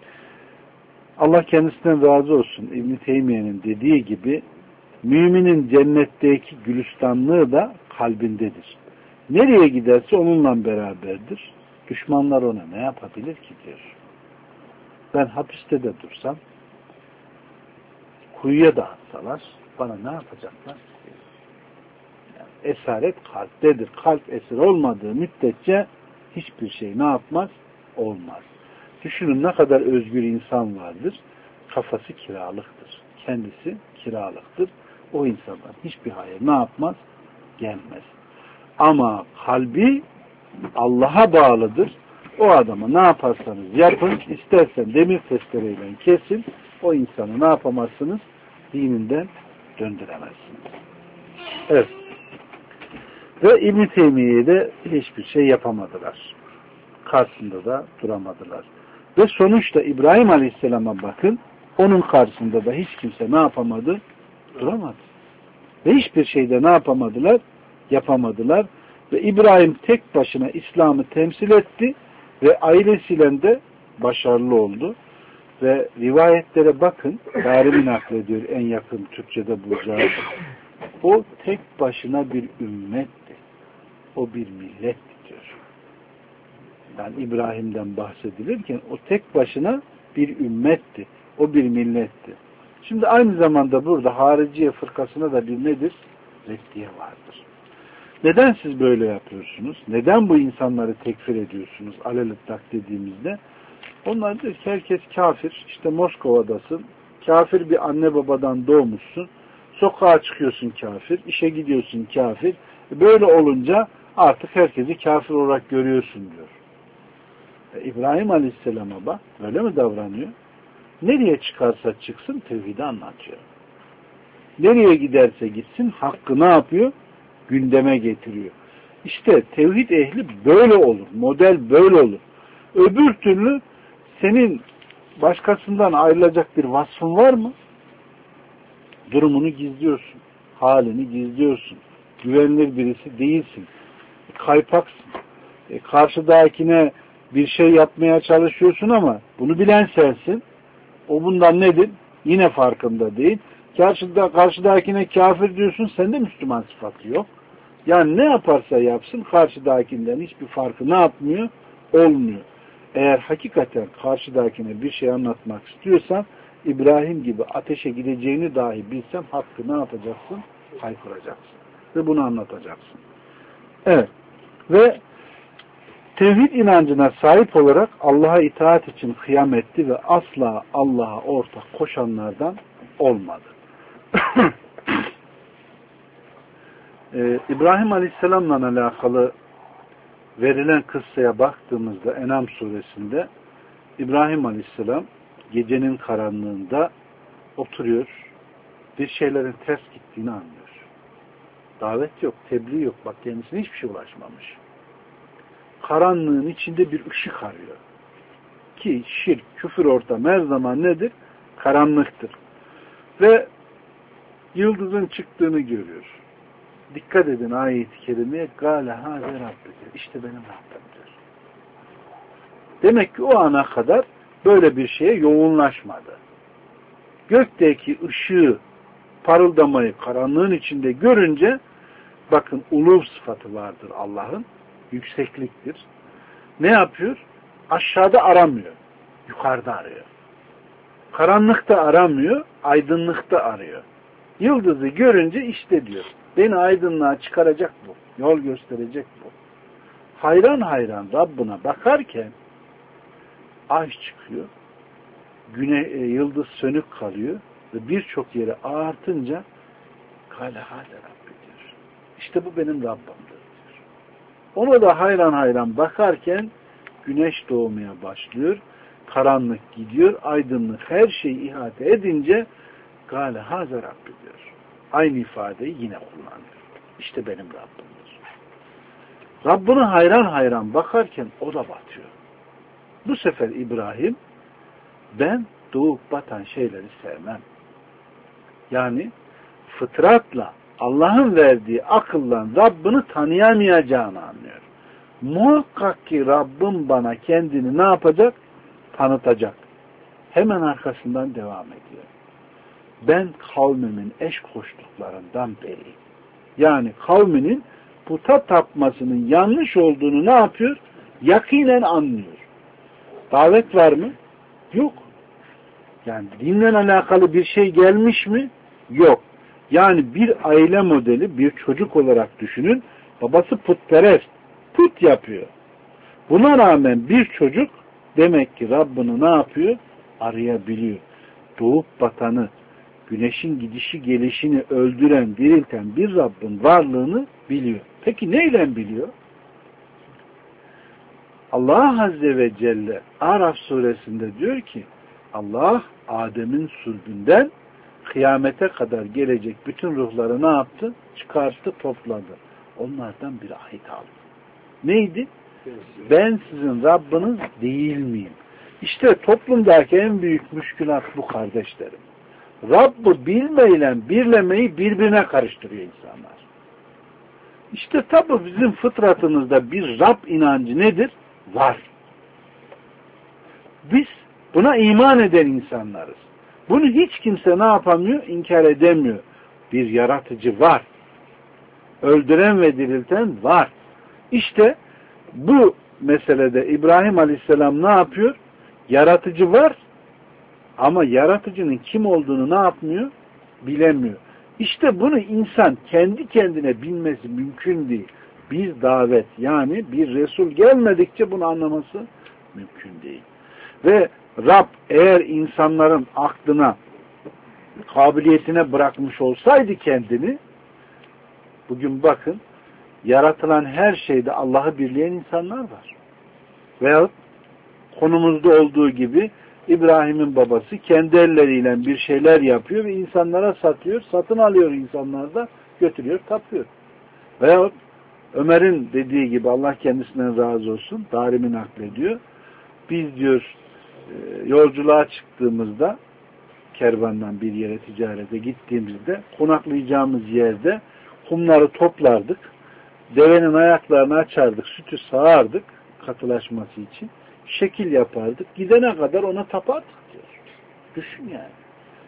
Allah kendisinden razı olsun. İbn-i Teymiye'nin dediği gibi müminin cennetteki gülistanlığı da kalbindedir. Nereye giderse onunla beraberdir. Düşmanlar ona ne yapabilir ki diyor. Ben hapiste de dursam, kuyuya da atsalar bana ne yapacaklar? Yani esaret kalptedir. Kalp esir olmadığı müddetçe hiçbir şey ne yapmaz? Olmaz. Düşünün ne kadar özgür insan vardır. Kafası kiralıktır. Kendisi kiralıktır. O insandan hiçbir hayır ne yapmaz? Gelmez. Ama kalbi Allah'a bağlıdır. O adama ne yaparsanız yapın, istersen demir testereyle kesin, o insanı ne yapamazsınız? Dininden döndüremezsiniz. Evet. Ve İbn-i Teymiye'ye de hiçbir şey yapamadılar. Karşısında da duramadılar. Ve sonuçta İbrahim Aleyhisselam'a bakın, onun karşısında da hiç kimse ne yapamadı? Duramadı. Ve hiçbir şeyde ne yapamadılar? Yapamadılar. Ve İbrahim tek başına İslam'ı temsil etti ve ailesiyle de başarılı oldu. Ve rivayetlere bakın, Darimi naklediyor en yakın Türkçe'de bulacağız. O tek başına bir ümmetti. O bir milletti diyor. Yani İbrahim'den bahsedilirken o tek başına bir ümmetti. O bir milletti. Şimdi aynı zamanda burada Hariciye fırkasına da bir nedir? Reddiye vardır. Neden siz böyle yapıyorsunuz? Neden bu insanları tekfir ediyorsunuz? Alelittak dediğimizde. Onlar diyor ki herkes kafir. İşte Moskova'dasın. Kafir bir anne babadan doğmuşsun. Sokağa çıkıyorsun kafir. İşe gidiyorsun kafir. Böyle olunca artık herkesi kafir olarak görüyorsun diyor. İbrahim Aleyhisselam'a bak. Böyle mi davranıyor? Nereye çıkarsa çıksın tevhidi anlatıyor. Nereye giderse gitsin hakkı ne yapıyor? Gündeme getiriyor. İşte tevhid ehli böyle olur. Model böyle olur. Öbür türlü senin başkasından ayrılacak bir vasfın var mı? Durumunu gizliyorsun. Halini gizliyorsun. Güvenilir birisi değilsin. Kaypaksın. Karşıdakine bir şey yapmaya çalışıyorsun ama bunu bilen sensin. O bundan nedir? Yine farkında değil. Karşıdakine kafir diyorsun, sende Müslüman sıfatı yok. Yani ne yaparsa yapsın karşıdakinden hiçbir farkı ne yapmıyor? Olmuyor. Eğer hakikaten karşıdakine bir şey anlatmak istiyorsan İbrahim gibi ateşe gideceğini dahi bilsen hakkı ne yapacaksın? Haykıracaksın. Ve bunu anlatacaksın. Evet. Ve tevhid inancına sahip olarak Allah'a itaat için kıyam etti ve asla Allah'a ortak koşanlardan olmadı. İbrahim Aleyhisselam'la alakalı verilen kıssaya baktığımızda En'am suresinde İbrahim Aleyhisselam gecenin karanlığında oturuyor, bir şeylerin ters gittiğini anlıyor. Davet yok, tebliğ yok. Bak kendisine hiçbir şey ulaşmamış. Karanlığın içinde bir ışık arıyor. Ki şirk, küfür ortamı her zaman nedir? Karanlıktır. Ve yıldızın çıktığını görüyor. Dikkat edin ayet-i kerimeye. Gâle hâze Rabbike. İşte benim Rabbim diyor. Demek ki o ana kadar böyle bir şeye yoğunlaşmadı. Gökteki ışığı, parıldamayı karanlığın içinde görünce bakın uluv sıfatı vardır Allah'ın. Yüksekliktir. Ne yapıyor? Aşağıda aramıyor. Yukarıda arıyor. Karanlıkta aramıyor. Aydınlıkta arıyor. Yıldızı görünce işte diyor. Beni aydınlığa çıkaracak bu. Yol gösterecek bu. Hayran hayran Rabbına bakarken ay çıkıyor. Yıldız sönük kalıyor ve birçok yere ağartınca kâle hâle Rabbi diyor. İşte bu benim Rabbimdir diyor. Ona da hayran hayran bakarken güneş doğmaya başlıyor. Karanlık gidiyor. Aydınlık her şeyi ihate edince kâle hâze Rabbi diyor. Aynı ifadeyi yine kullanıyor. İşte benim Rabbimdir. Rabbine hayran hayran bakarken o da batıyor. Bu sefer İbrahim ben doğup batan şeyleri sevmem. Yani fıtratla Allah'ın verdiği akılla Rabbini tanıyamayacağını anlıyor. Muhakkak ki Rabbim bana kendini ne yapacak? Tanıtacak. Hemen arkasından devam ediyor. Ben kavmimin eş koştuklarından beriyim. Yani kavminin puta tapmasının yanlış olduğunu ne yapıyor? Yakinen anlıyor. Davet var mı? Yok. Yani dinle alakalı bir şey gelmiş mi? Yok. Yani bir aile modeli, bir çocuk olarak düşünün. Babası putperest. Put yapıyor. Buna rağmen bir çocuk demek ki Rabbini ne yapıyor? Arayabiliyor. Doğup batanı, güneşin gidişi gelişini öldüren, dirilten bir Rabbin varlığını biliyor. Peki neyle biliyor? Allah Azze ve Celle Araf suresinde diyor ki Allah Adem'in sulbünden kıyamete kadar gelecek bütün ruhları ne yaptı? Çıkarttı, topladı. Onlardan bir ahit aldı. Neydi? Ben sizin Rabbiniz değil miyim? İşte toplumdaki en büyük müşkülat bu kardeşlerim. Rabb'ı bilmeyle birlemeyi birbirine karıştırıyor insanlar. İşte tabi bizim fıtratımızda bir Rab inancı nedir? Var. Biz buna iman eden insanlarız. Bunu hiç kimse ne yapamıyor? İnkar edemiyor. Bir yaratıcı var. Öldüren ve dirilten var. İşte bu meselede İbrahim Aleyhisselam ne yapıyor? Yaratıcı var ama yaratıcının kim olduğunu ne yapmıyor? Bilemiyor. İşte bunu insan kendi kendine bilmesi mümkün değil. Bir davet yani bir Resul gelmedikçe bunu anlaması mümkün değil. Ve Rab eğer insanların aklına, kabiliyetine bırakmış olsaydı kendini, bugün bakın yaratılan her şeyde Allah'ı birleyen insanlar var. Veyahut konumuzda olduğu gibi İbrahim'in babası kendi elleriyle bir şeyler yapıyor ve insanlara satıyor, satın alıyor insanlar da götürüyor, tapıyor. Veyahut Ömer'in dediği gibi Allah kendisinden razı olsun, Darimi naklediyor. Biz diyor yolculuğa çıktığımızda kervandan bir yere ticarete gittiğimizde konaklayacağımız yerde kumları toplardık. Devenin ayaklarını açardık, sütü sağardık katılaşması için. Şekil yapardık. Gidene kadar ona tapardık diyor. Düşün yani.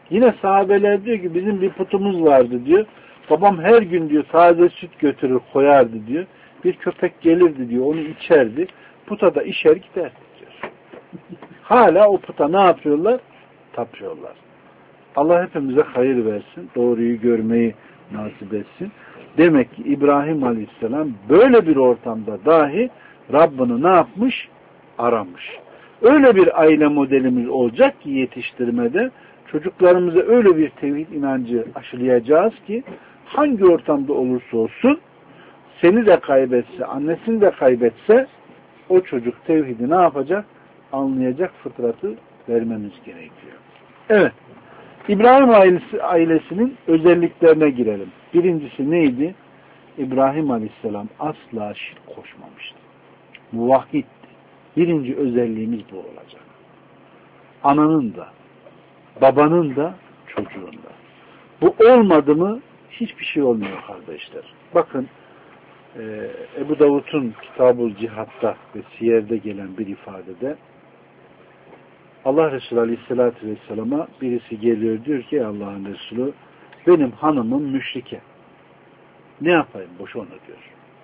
Yine sahabeler diyor ki bizim bir putumuz vardı diyor. Babam her gün diyor taze süt götürür koyardı diyor. Bir köpek gelirdi diyor onu içerdi. Puta da işer giderdi diyor. Hala o puta ne yapıyorlar? Tapıyorlar. Allah hepimize hayır versin. Doğruyu görmeyi nasip etsin. Demek ki İbrahim Aleyhisselam böyle bir ortamda dahi Rabbini ne yapmış? Aramış. Öyle bir aile modelimiz olacak ki yetiştirmede çocuklarımıza öyle bir tevhid inancı aşılayacağız ki hangi ortamda olursa olsun seni de kaybetse, annesini de kaybetse o çocuk tevhidi ne yapacak? Anlayacak fıtratı vermemiz gerekiyor. Evet. İbrahim ailesinin özelliklerine girelim. Birincisi neydi? İbrahim Aleyhisselam asla şirk koşmamıştı. Muvahhiddi. Birinci özelliğimiz bu olacak. Ananın da, babanın da, çocuğun da. Bu olmadı mı hiçbir şey olmuyor kardeşler. Bakın Ebu Davud'un Kitab-ı Cihat'ta ve Siyer'de gelen bir ifadede Allah Resulü Aleyhisselatü Vesselam'a birisi geliyor diyor ki Allah'ın Resulü benim hanımım müşrike. Ne yapayım? Boş onu diyor.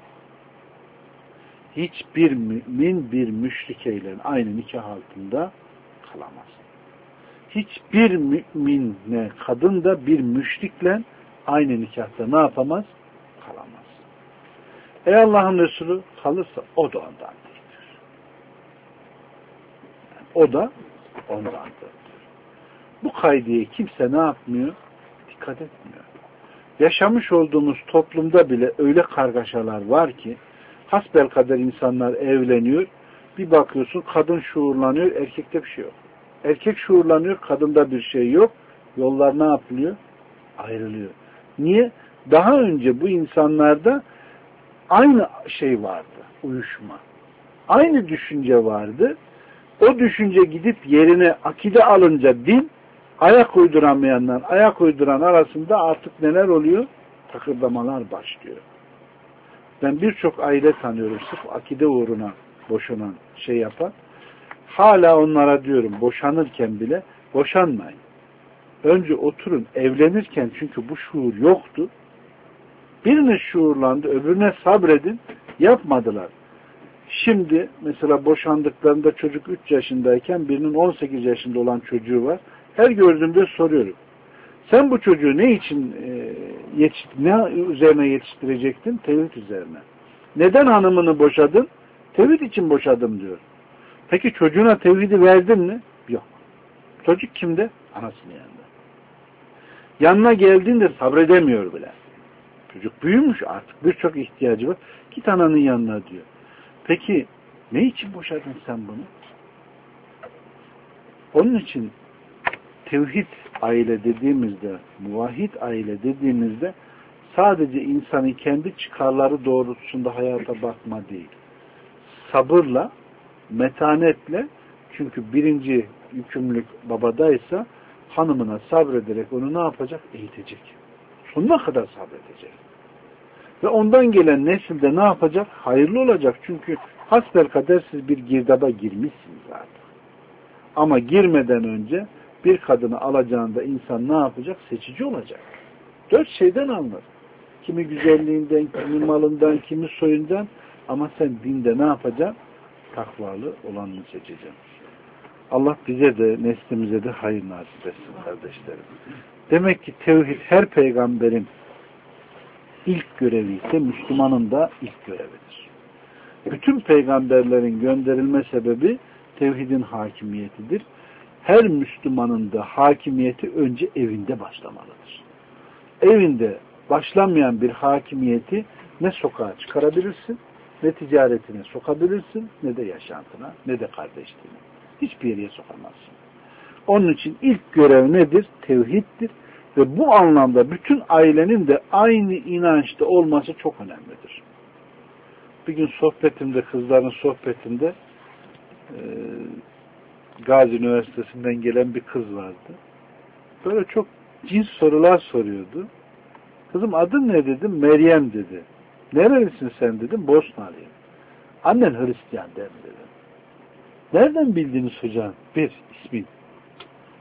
Hiçbir mümin bir müşrikeyle aynı nikah altında kalamaz. Hiçbir müminle kadın da bir müşrikle aynı nikahta ne yapamaz? Kalamaz. Ey Allah'ın Resulü kalırsa o da ondan değildir. Yani o da ondandır. Bu kaydeye kimse ne yapmıyor? Dikkat etmiyor. Yaşamış olduğumuz toplumda bile öyle kargaşalar var ki hasbelkader insanlar evleniyor. Bir bakıyorsun kadın şuurlanıyor, erkekte bir şey yok. Erkek şuurlanıyor, kadında bir şey yok. Yollar ne yapılıyor? Ayrılıyor. Niye? Daha önce bu insanlarda aynı şey vardı, uyuşma. Aynı düşünce vardı. O düşünce gidip yerine akide alınca din, ayak uyduramayanlar, ayak uyduran arasında artık neler oluyor? Takırdamalar başlıyor. Ben birçok aile tanıyorum sırf akide uğruna boşanan şey yapan. Hala onlara diyorum boşanırken bile boşanmayın. Önce oturun evlenirken çünkü bu şuur yoktu. Birine şuurlandı, öbürüne sabredin. Yapmadılar. Şimdi mesela boşandıklarında çocuk 3 yaşındayken birinin 18 yaşında olan çocuğu var. Her gördüğümde soruyorum. Sen bu çocuğu ne için ne üzerine yetiştirecektin? Tevhid üzerine. Neden hanımını boşadın? Tevhid için boşadım diyor. Peki çocuğuna tevhidi verdin mi? Yok. Çocuk kimde? Anasının yanında. Yanına geldiğinde sabredemiyor bile. Çocuk büyümüş artık. Birçok ihtiyacı var. Git ananın yanına diyor. Peki ne için boşadın sen bunu? Onun için tevhid aile dediğimizde, muvahhid aile dediğimizde sadece insanın kendi çıkarları doğrultusunda hayata bakma değil. Sabırla, metanetle, çünkü birinci yükümlülük babadaysa hanımına sabrederek onu ne yapacak? Eğitecek. Sonuna kadar sabredecek. Ve ondan gelen nesilde ne yapacak? Hayırlı olacak. Çünkü hasbelkader siz bir girdaba girmişsiniz zaten. Ama girmeden önce bir kadını alacağında insan ne yapacak? Seçici olacak. 4 şeyden anlar. Kimi güzelliğinden, kimi malından, kimi soyundan, ama sen dinde ne yapacaksın? Takvalı olanını seçeceksin. Allah bize de neslimize de hayır nasip etsin kardeşlerim. Demek ki tevhid her peygamberin ilk görevi ise Müslümanın da ilk görevidir. Bütün peygamberlerin gönderilme sebebi tevhidin hakimiyetidir. Her Müslümanın da hakimiyeti önce evinde başlamalıdır. Evinde başlamayan bir hakimiyeti ne sokağa çıkarabilirsin, ne ticaretine sokabilirsin, ne de yaşantına, ne de kardeşliğine. Hiçbir yere sokamazsın. Onun için ilk görev nedir? Tevhiddir. Ve bu anlamda bütün ailenin de aynı inançta olması çok önemlidir. Bir gün sohbetimde, kızların sohbetinde Gazi Üniversitesi'nden gelen bir kız vardı. Böyle çok cins sorular soruyordu. Kızım adın ne dedim? Meryem dedi. Nerelisin sen dedim? Bosnalıyım. Annen Hristiyan der mi dedim. Nereden bildiniz hocam? Bir, ismin.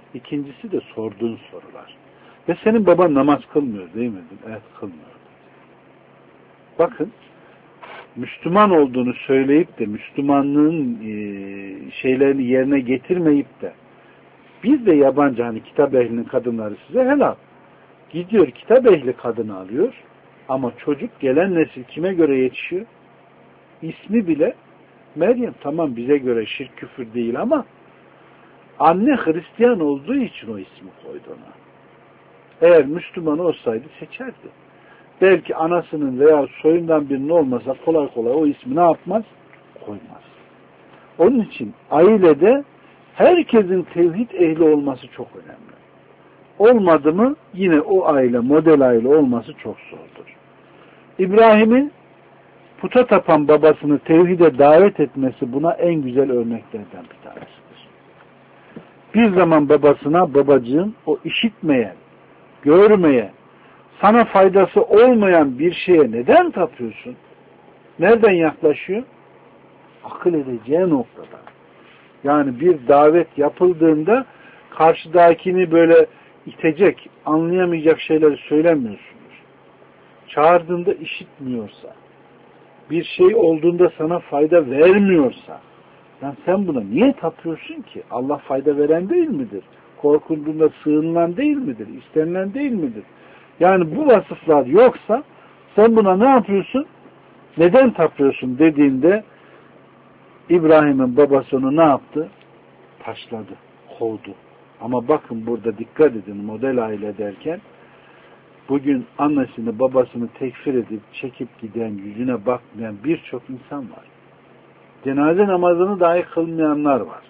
İkincisi de sorduğun sorular. Ve senin baban namaz kılmıyor değil mi? Evet, kılmıyor. Bakın, Müslüman olduğunu söyleyip de Müslümanlığın şeylerini yerine getirmeyip de bir de yabancı, hani kitap ehlinin kadınları size helal. Gidiyor kitap ehli kadını alıyor ama çocuk, gelen nesil kime göre yetişiyor? İsmi bile Meryem. Tamam, bize göre şirk küfür değil ama anne Hristiyan olduğu için o ismi koydu ona. Eğer Müslüman olsaydı seçerdi. Belki anasının veya soyundan birinin olmasa kolay kolay o ismi ne yapmaz? Koymaz. Onun için ailede herkesin tevhid ehli olması çok önemli. Olmadı mı yine o aile model aile olması çok zordur. İbrahim'in puta tapan babasını tevhide davet etmesi buna en güzel örneklerden bir tanesidir. Bir zaman babasına, babacığım, o işitmeyen, görmeyen, sana faydası olmayan bir şeye neden tapıyorsun? Nereden yaklaşıyor? Akıl edeceği noktada. Yani bir davet yapıldığında karşıdakini böyle itecek, anlayamayacak şeyleri söylemiyorsunuz. Çağırdığında işitmiyorsa, bir şey olduğunda sana fayda vermiyorsa, yani sen buna niye tapıyorsun ki? Allah fayda veren değil midir? Korkulduğunda sığınılan değil midir? İstenilen değil midir? Yani bu vasıflar yoksa sen buna ne yapıyorsun? Neden tapıyorsun dediğinde İbrahim'in babası onu ne yaptı? Taşladı, kovdu. Ama bakın burada dikkat edin, model aile derken bugün annesini babasını tekfir edip çekip giden, yüzüne bakmayan birçok insan var. Cenaze namazını dahi kılmayanlar var.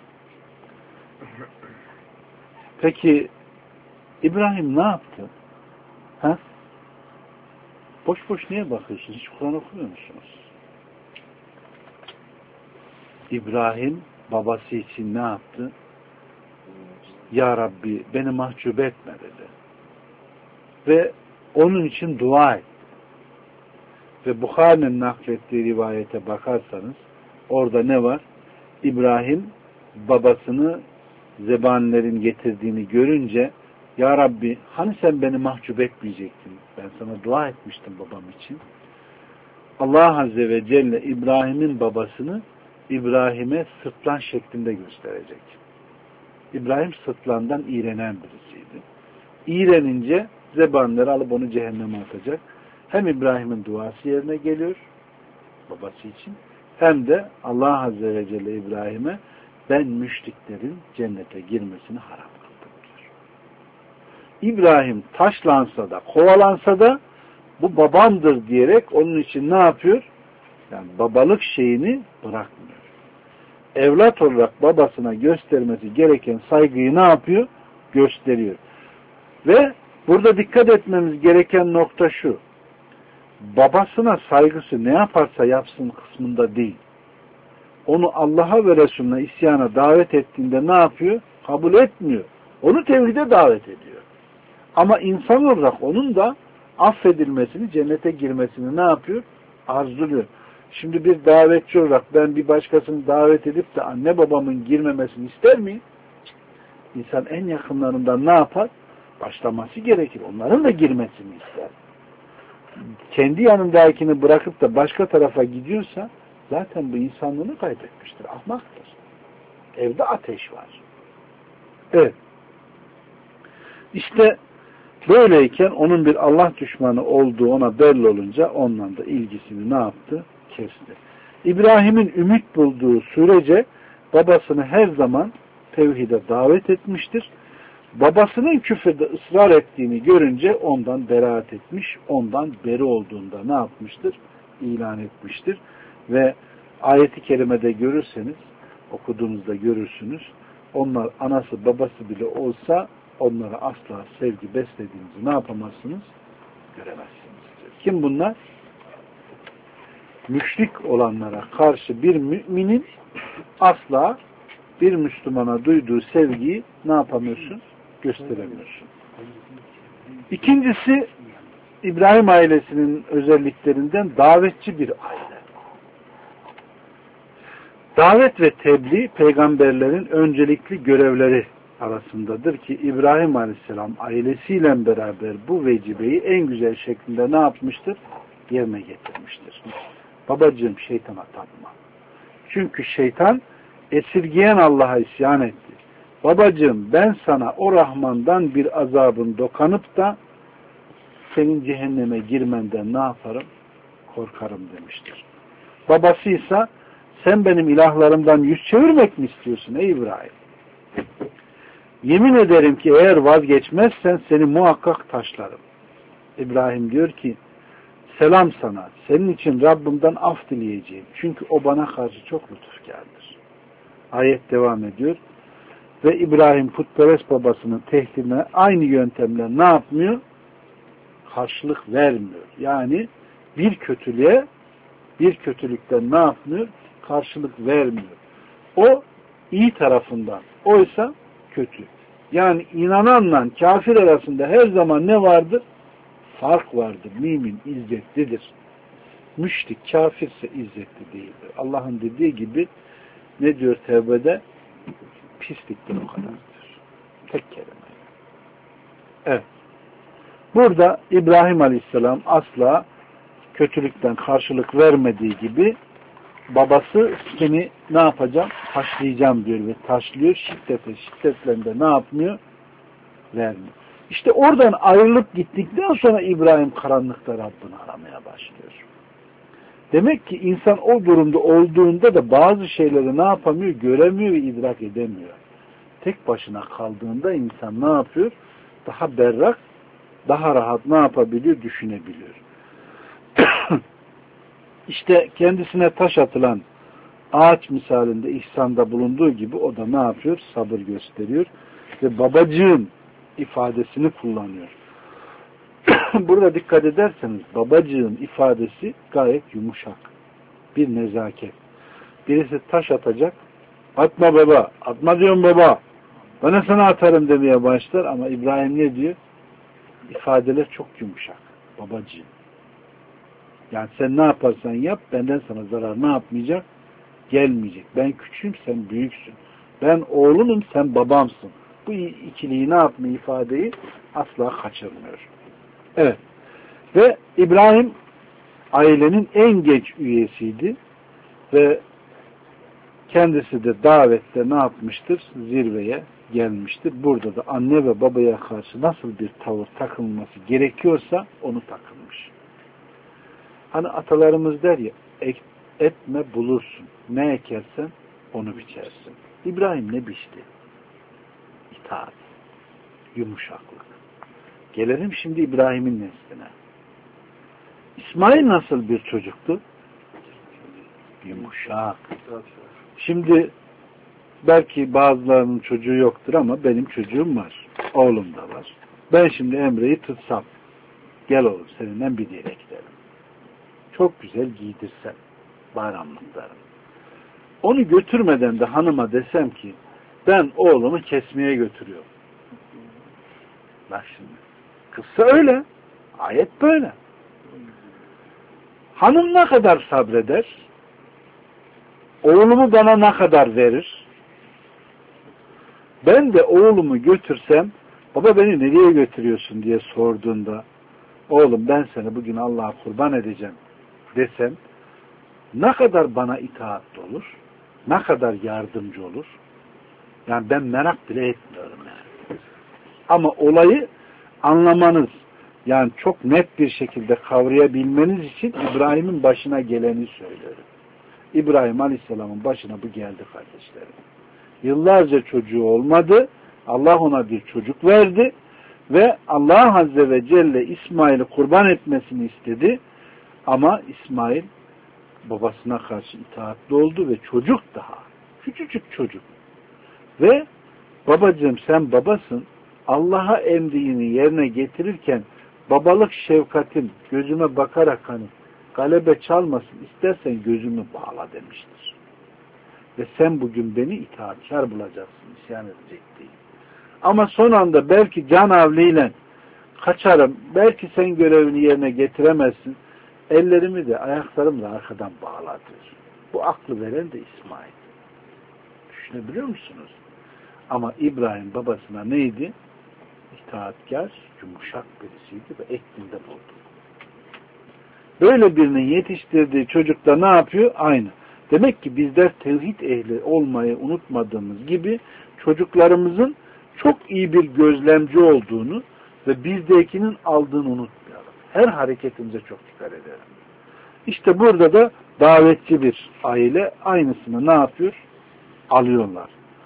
Peki İbrahim ne yaptı? Ha? Boş boş niye bakıyorsunuz? Hiç Kur'an okumuyor musunuz? İbrahim babası için ne yaptı? Ya Rabbi beni mahcup etme dedi. Ve onun için dua etti. Ve Bukhari'nin naklettiği rivayete bakarsanız orada ne var? İbrahim babasını zebanilerin getirdiğini görünce Ya Rabbi hani sen beni mahcup etmeyecektin? Ben sana dua etmiştim babam için. Allah Azze ve Celle İbrahim'in babasını İbrahim'e sırtlan şeklinde gösterecek. İbrahim sırtlandan iğrenen birisiydi. İğrenince zebanileri alıp onu cehenneme atacak. Hem İbrahim'in duası yerine geliyor babası için, hem de Allah Azze ve Celle İbrahim'e ben müşriklerin cennete girmesini haram kıldım diyor. İbrahim taşlansa da kovalansa da bu babamdır diyerek onun için ne yapıyor? Yani babalık şeyini bırakmıyor. Evlat olarak babasına göstermesi gereken saygıyı ne yapıyor? Gösteriyor. Ve burada dikkat etmemiz gereken nokta şu. Babasına saygısı ne yaparsa yapsın kısmında değil. Onu Allah'a ve Resulüne isyana davet ettiğinde ne yapıyor? Kabul etmiyor. Onu tevhide davet ediyor. Ama insan olarak onun da affedilmesini, cennete girmesini ne yapıyor? Arzuluyor. Şimdi bir davetçi olarak ben bir başkasını davet edip de anne babamın girmemesini ister miyim? İnsan en yakınlarından ne yapar? Başlaması gerekir. Onların da girmesini ister. Kendi yanındakini bırakıp da başka tarafa gidiyorsa zaten bu insanlığını kaybetmiştir. Ahmaktır. Evde ateş var. Evet. İşte böyleyken onun bir Allah düşmanı olduğu ona belli olunca ondan da ilgisini ne yaptı? Kesti. İbrahim'in ümit bulduğu sürece babasını her zaman tevhide davet etmiştir. Babasının küfürde ısrar ettiğini görünce ondan beraat etmiş, ondan beri olduğunda ne yapmıştır? İlan etmiştir. Ve ayeti kerimede görürseniz, okuduğunuzda görürsünüz, onlar anası babası bile olsa onlara asla sevgi beslediğinizi ne yapamazsınız? Göremezsiniz diyor. Kim bunlar? Müşrik olanlara karşı bir müminin asla bir Müslümana duyduğu sevgiyi ne yapamıyorsun? Gösteremiyorsun. İkincisi İbrahim ailesinin özelliklerinden davetçi bir aile. Davet ve tebliğ peygamberlerin öncelikli görevleri arasındadır ki İbrahim Aleyhisselam ailesiyle beraber bu vecibeyi en güzel şekilde ne yapmıştır? Yerine getirmiştir. Babacığım şeytana tapma. Çünkü şeytan esirgeyen Allah'a isyan etti. Babacığım ben sana o Rahman'dan bir azabın dokanıp da senin cehenneme girmenden ne yaparım? Korkarım demiştir. Babasıysa sen benim ilahlarımdan yüz çevirmek mi istiyorsun ey İbrahim? Yemin ederim ki eğer vazgeçmezsen seni muhakkak taşlarım. İbrahim diyor ki selam sana. Senin için Rabbimden af dileyeceğim. Çünkü o bana karşı çok lütufkârdır. Ayet devam ediyor. Ve İbrahim putperest babasının tehdidine aynı yöntemle ne yapmıyor? Karşılık vermiyor. Yani bir kötülükten ne yapmıyor? Karşılık vermiyor. O iyi tarafından. Oysa kötü. Yani inananla kafir arasında her zaman ne vardır? Fark vardır. Mümin izzetlidir. Müşrik, kafirse izzetli değildir. Allah'ın dediği gibi ne diyor Tevbe'de? Pisliktir o kadardır. Tek kelime. Evet. Burada İbrahim Aleyhisselam asla kötülükten karşılık vermediği gibi babası seni ne yapacağım? Taşlayacağım diyor ve taşlıyor. Şiddetle de ne yapmıyor? Vermiyor. İşte oradan ayrılıp gittikten sonra İbrahim karanlıkta Rabbini aramaya başlıyor. Demek ki insan o durumda olduğunda da bazı şeyleri ne yapamıyor? Göremiyor ve idrak edemiyor. Tek başına kaldığında insan ne yapıyor? Daha berrak, daha rahat ne yapabiliyor? Düşünebiliyor. İşte kendisine taş atılan ağaç misalinde ihsanda bulunduğu gibi o da ne yapıyor? Sabır gösteriyor. Ve babacığım ifadesini kullanıyor. Burada dikkat ederseniz babacığım ifadesi gayet yumuşak. Bir nezaket. Birisi taş atacak. Atma baba. Atma diyorum baba. Bana sana atarım demeye başlar ama İbrahim ne diyor? İfadeler çok yumuşak. Babacığım. Yani sen ne yaparsan yap benden sana zarar ne yapmayacak? Gelmeyecek. Ben küçüğüm sen büyüksün. Ben oğlunum sen babamsın. Bu ikiliği ne yapmıyor ifadeyi asla kaçırmıyor. Evet. Ve İbrahim ailenin en genç üyesiydi ve kendisi de davette ne yapmıştır? Zirveye gelmiştir. Burada da anne ve babaya karşı nasıl bir tavır takılması gerekiyorsa onu takılmış. Hani atalarımız der ya etme bulursun. Ne ekersen onu biçersin. İbrahim ne biçti? İtaat. Yumuşaklık. Gelelim şimdi İbrahim'in nesline. İsmail nasıl bir çocuktu? Yumuşak. Şimdi belki bazılarının çocuğu yoktur ama benim çocuğum var. Oğlum da var. Ben şimdi Emre'yi tutsam. Gel oğlum seninle bir yere gidelim. Çok güzel giydirsem. Bayramlıklarım. Onu götürmeden de hanıma desem ki ben oğlumu kesmeye götürüyorum. Bak şimdi. Kızsa öyle. Ayet böyle. Hanım ne kadar sabreder? Oğlumu bana ne kadar verir? Ben de oğlumu götürsem baba beni nereye götürüyorsun diye sorduğunda oğlum ben seni bugün Allah'a kurban edeceğim desem ne kadar bana itaatli olur? Ne kadar yardımcı olur? Yani ben merak bile etmiyorum yani. Ama olayı anlamanız yani çok net bir şekilde kavrayabilmeniz için İbrahim'in başına geleni söylüyorum. İbrahim Aleyhisselam'ın başına bu geldi kardeşlerim. Yıllarca çocuğu olmadı. Allah ona bir çocuk verdi ve Allah Azze ve Celle İsmail'i kurban etmesini istedi. Ama İsmail babasına karşı itaatli oldu ve çocuk daha. Küçücük çocuk. Ve babacığım sen babasın. Allah'a emrini yerine getirirken babalık şefkatin gözüme bakarak hani galebe çalmasın istersen gözümü bağla demiştir. Ve sen bugün beni itaatkar bulacaksın, isyan edecek değil. Ama son anda belki can havliyle kaçarım, belki sen görevini yerine getiremezsin, ellerimi de ayaklarımı da arkadan bağla diyor. Bu aklı veren de İsmail. Düşünebiliyor musunuz? Ama İbrahim babasına neydi? İtaatkar, yumuşak birisiydi ve eklinde buldu. Böyle birinin yetiştirdiği çocuk da ne yapıyor? Aynı. Demek ki bizler tevhid ehli olmayı unutmadığımız gibi çocuklarımızın çok iyi bir gözlemci olduğunu ve bizdekinin aldığını unutmayalım. Her hareketimize çok dikkat edelim. İşte burada da davetçi bir aile aynısını ne yapıyor? Alıyorlar.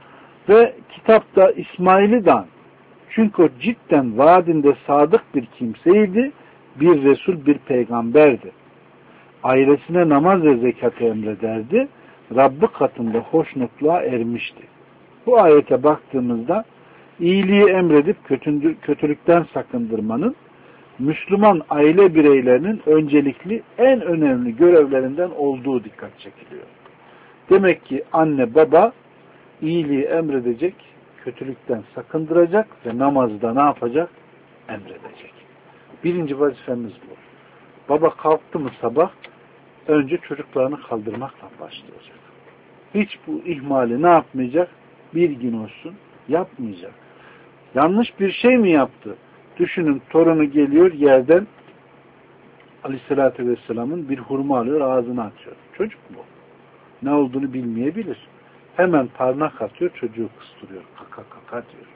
Ve kitapta İsmail'i de, çünkü o cidden vaadinde sadık bir kimseydi, bir Resul, bir peygamberdi. Ailesine namaz ve zekatı emrederdi. Rabbi katında hoşnutluğa ermişti. Bu ayete baktığımızda iyiliği emredip kötülükten sakındırmanın Müslüman aile bireylerinin öncelikli en önemli görevlerinden olduğu dikkat çekiliyor. Demek ki anne baba iyiliği emredecek, kötülükten sakındıracak ve namazda ne yapacak? Emredecek. Birinci vazifemiz bu. Baba kalktı mı sabah önce çocuklarını kaldırmakla başlayacak. Hiç bu ihmali ne yapmayacak? Bir gün olsun yapmayacak. Yanlış bir şey mi yaptı? Düşünün, torunu geliyor yerden Aleyhisselatü Vesselam'ın bir hurma alıyor, ağzına atıyor. Çocuk mu? Ne olduğunu bilmeyebilir. Hemen parmak atıyor, çocuğu kıstırıyor. Kaka kaka diyor.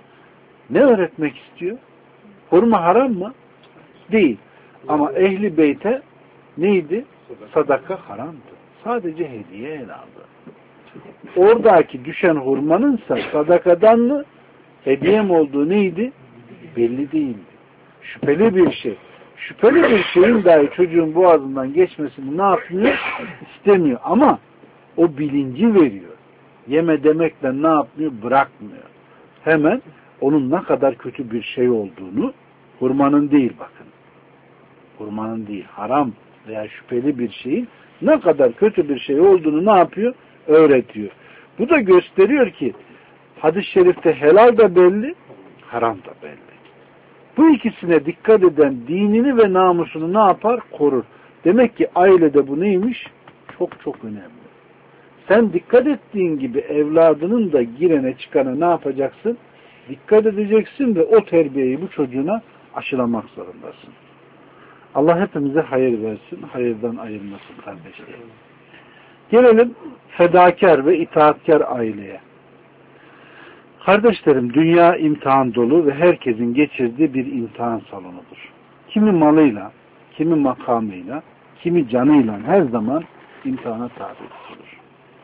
Ne öğretmek istiyor? Hurma haram mı? Değil. Ama ehli beyte neydi? Sadaka haramdı. Sadece hediye ele aldı. Oradaki düşen hurmanınsa sadakadan mı, hediye mi olduğu neydi? Belli değildi. Şüpheli bir şey. Şüpheli bir şeyin dahi çocuğun boğazından geçmesini ne yapmıyor? İstemiyor. Ama o bilinci veriyor. Yeme demekle ne yapmıyor? Bırakmıyor. Hemen onun ne kadar kötü bir şey olduğunu, hurmanın değil bakın. Hurmanın değil, haram veya şüpheli bir şeyin ne kadar kötü bir şey olduğunu ne yapıyor? Öğretiyor. Bu da gösteriyor ki hadis-i şerifte helal da belli, haram da belli. Bu ikisine dikkat eden dinini ve namusunu ne yapar? Korur. Demek ki ailede bu neymiş? Çok çok önemli. Sen dikkat ettiğin gibi evladının da girene çıkana ne yapacaksın? Dikkat edeceksin ve o terbiyeyi bu çocuğuna aşılamak zorundasın. Allah hepimize hayır versin, hayırdan ayırmasın kardeşlerim. Gelelim fedakar ve itaatkar aileye. Kardeşlerim, dünya imtihan dolu ve herkesin geçirdiği bir imtihan salonudur. Kimi malıyla, kimi makamıyla, kimi canıyla her zaman imtihana tabi tutulur.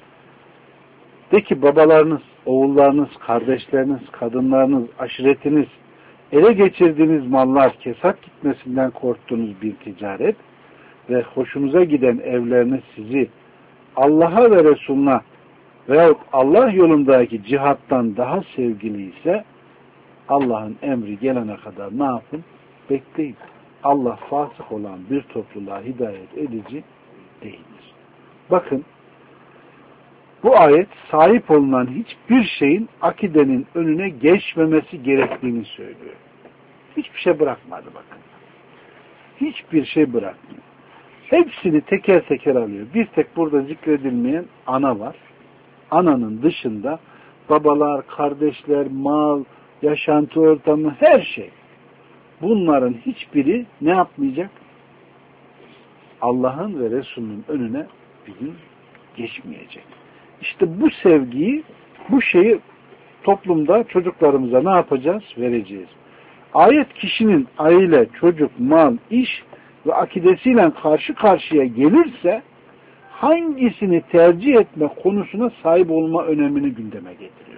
De ki babalarınız, oğullarınız, kardeşleriniz, kadınlarınız, aşiretiniz, ele geçirdiğiniz mallar, kesat gitmesinden korktuğunuz bir ticaret ve hoşunuza giden evleriniz sizi Allah'a ve Resulüne veyahut Allah yolundaki cihattan daha sevgili ise Allah'ın emri gelene kadar ne yapın? Bekleyin. Allah fasık olan bir topluluğa hidayet edici değildir. Bakın, bu ayet sahip olunan hiçbir şeyin akidenin önüne geçmemesi gerektiğini söylüyor. Hiçbir şey bırakmadı bakın. Hiçbir şey bırakmıyor. Hepsini teker teker alıyor. Bir tek burada zikredilmeyen ana var. Ananın dışında babalar, kardeşler, mal, yaşantı ortamı, her şey. Bunların hiçbiri ne yapmayacak? Allah'ın ve Resulünün önüne bir gün geçmeyecek. İşte bu sevgiyi, bu şeyi toplumda çocuklarımıza ne yapacağız? Vereceğiz. Ayet kişinin aile, çocuk, mal, iş ve akidesiyle karşı karşıya gelirse hangisini tercih etme konusuna sahip olma önemini gündeme getiriyor.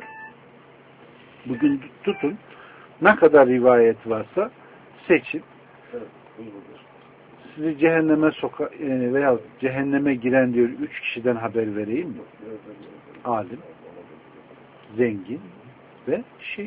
Bugün tutun, ne kadar rivayet varsa seçin. Sizi cehenneme veya cehenneme giren diyor 3 kişiden haber vereyim mi? Alim, zengin ve şehit.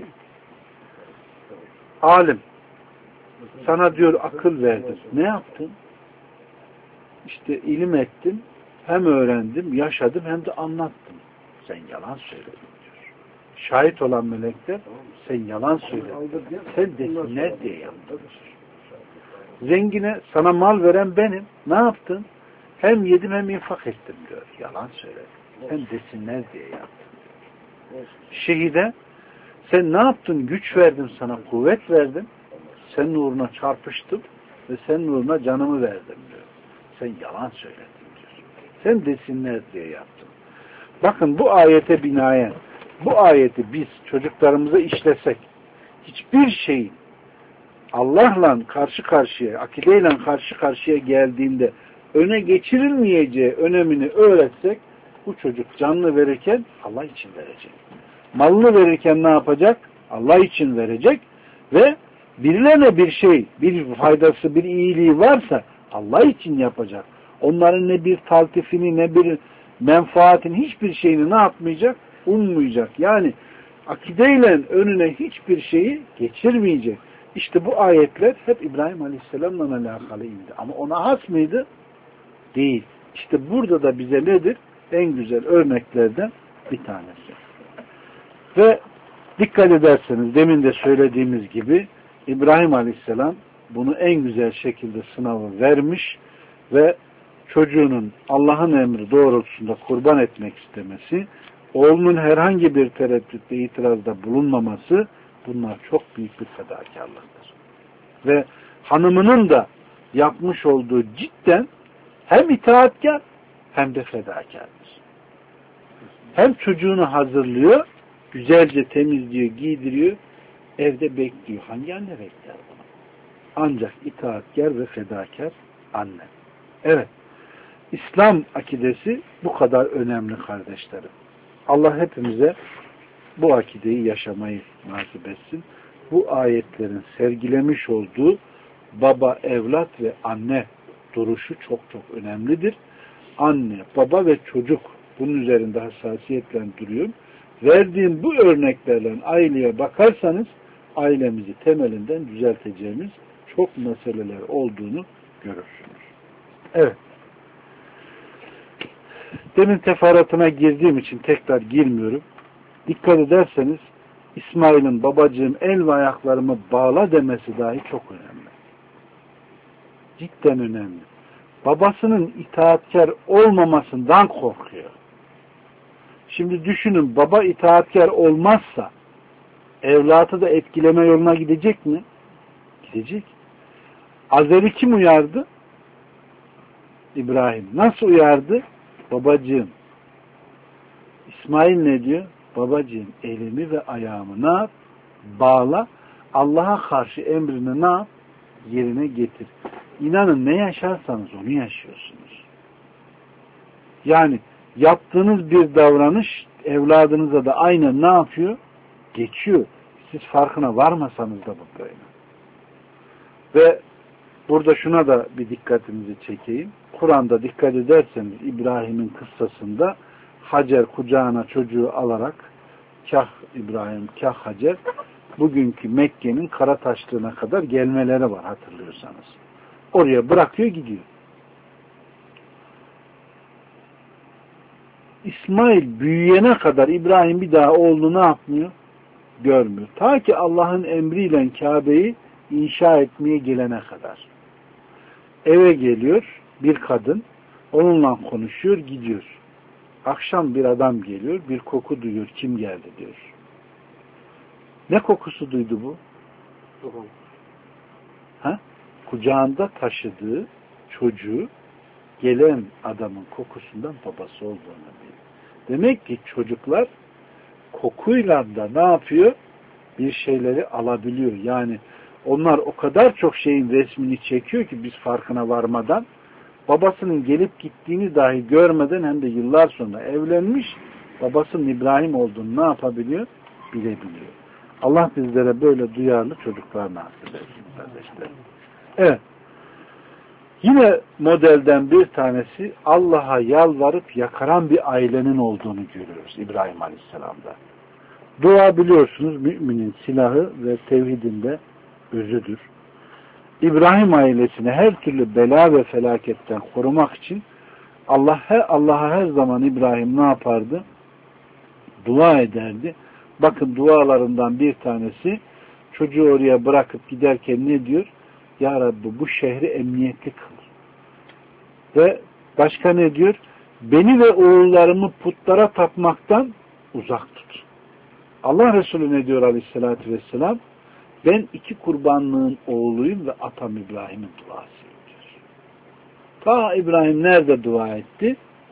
Alim, sana diyor akıl verdim. Ne yaptın? İşte ilim ettim, hem öğrendim, yaşadım hem de anlattım. Sen yalan söyledin diyor. Şahit olan melekler sen yalan söyledin. Sen desinler diye yaptın. Zengine sana mal veren benim. Ne yaptın? Hem yedim hem infak ettim diyor. Yalan söyledin. Sen desinler diye yaptın diyor. Şehide Sen ne yaptın? Güç verdim sana, kuvvet verdim. Senin uğruna çarpıştım ve senin uğruna canımı verdim diyor. Sen yalan söyledin diyor. Sen desinler diye yaptın. Bakın bu ayete binaen, bu ayeti biz çocuklarımıza işlesek, hiçbir şeyin Allah'la karşı karşıya, akideyle karşı karşıya geldiğinde öne geçirilmeyeceği önemini öğretsek, bu çocuk canlı verirken Allah için verecek. Malını verirken ne yapacak? Allah için verecek ve birilerine bir şey, bir faydası, bir iyiliği varsa Allah için yapacak. Onların ne bir taltifini, ne bir menfaatini, hiçbir şeyini ne yapmayacak? Ummayacak. Yani akideyle önüne hiçbir şeyi geçirmeyecek. İşte bu ayetler hep İbrahim Aleyhisselam'la alakalı indi. Ama ona has mıydı? Değil. İşte burada da bize nedir? En güzel örneklerden bir tanesi. Ve dikkat ederseniz demin de söylediğimiz gibi İbrahim Aleyhisselam bunu en güzel şekilde sınavı vermiş ve çocuğunun Allah'ın emri doğrultusunda kurban etmek istemesi, oğlunun herhangi bir tereddütte, itirazda bulunmaması, bunlar çok büyük bir fedakarlıktır. Ve hanımının da yapmış olduğu cidden hem itaatkar hem de fedakardır. Hem çocuğunu hazırlıyor, güzelce temizliyor, giydiriyor, evde bekliyor. Hangi anne bekler bunu? Ancak itaatkar ve fedakar anne. Evet, İslam akidesi bu kadar önemli kardeşlerim. Allah hepimize bu akideyi yaşamayı nasip etsin. Bu ayetlerin sergilemiş olduğu baba, evlat ve anne duruşu çok çok önemlidir. Anne, baba ve çocuk bunun üzerinde hassasiyetle duruyor. Verdiğim bu örneklerle aileye bakarsanız ailemizi temelinden düzelteceğimiz çok meseleler olduğunu görürsünüz. Evet. Demin teferruatına girdiğim için tekrar girmiyorum. Dikkat ederseniz İsmail'in babacığım el ve ayaklarımı bağla demesi dahi çok önemli. Cidden önemli. Babasının itaatkar olmamasından korkuyor. Şimdi düşünün, baba itaatkar olmazsa evlatı da etkileme yoluna gidecek mi? Gidecek. Azer'i kim uyardı? İbrahim. Nasıl uyardı? Babacığım. İsmail ne diyor? Babacığım elimi ve ayağımı ne yap? Bağla. Allah'a karşı emrini ne yap? Yerine getir. İnanın ne yaşarsanız onu yaşıyorsunuz. Yani yaptığınız bir davranış evladınıza da aynen ne yapıyor? Geçiyor. Siz farkına varmasanız da bu böyle. Ve burada şuna da bir dikkatinizi çekeyim. Kur'an'da dikkat ederseniz İbrahim'in kıssasında Hacer kucağına çocuğu alarak kah İbrahim, kah Hacer bugünkü Mekke'nin Karataşlığına kadar gelmeleri var hatırlıyorsanız. Oraya bırakıyor gidiyor. İsmail büyüyene kadar İbrahim bir daha oğlunu ne yapmıyor? Görmüyor. Ta ki Allah'ın emriyle Kabe'yi inşa etmeye gelene kadar. Eve geliyor bir kadın, onunla konuşuyor, gidiyor. Akşam bir adam geliyor, bir koku duyuyor, kim geldi diyor. Ne kokusu duydu bu? Ha? Kucağında taşıdığı çocuğu gelen adamın kokusundan babası olduğunu biliyor. Demek ki çocuklar kokuyla da ne yapıyor? Bir şeyleri alabiliyor. Yani onlar o kadar çok şeyin resmini çekiyor ki biz farkına varmadan babasının gelip gittiğini dahi görmeden hem de yıllar sonra evlenmiş babasının İbrahim olduğunu ne yapabiliyor? Bilebiliyor. Allah bizlere böyle duyarlı çocuklar nasip etsin kardeşler. Evet. Yine modelden bir tanesi Allah'a yalvarıp yakaran bir ailenin olduğunu görüyoruz İbrahim Aleyhisselam'da. Dua biliyorsunuz müminin silahı ve tevhidinde özüdür. İbrahim ailesini her türlü bela ve felaketten korumak için Allah'a her zaman İbrahim ne yapardı? Dua ederdi. Bakın dualarından bir tanesi çocuğu oraya bırakıp giderken ne diyor? Ya Rabbi bu şehri emniyetli kıl. Ve başka ne diyor? Beni ve oğullarımı putlara tapmaktan uzak tut. Allah Resulü ne diyor aleyhissalatü vesselam? Ben 2 kurbanlığın oğluyum ve atam İbrahim'in duasıyım diyor. Ta İbrahim nerede dua etti?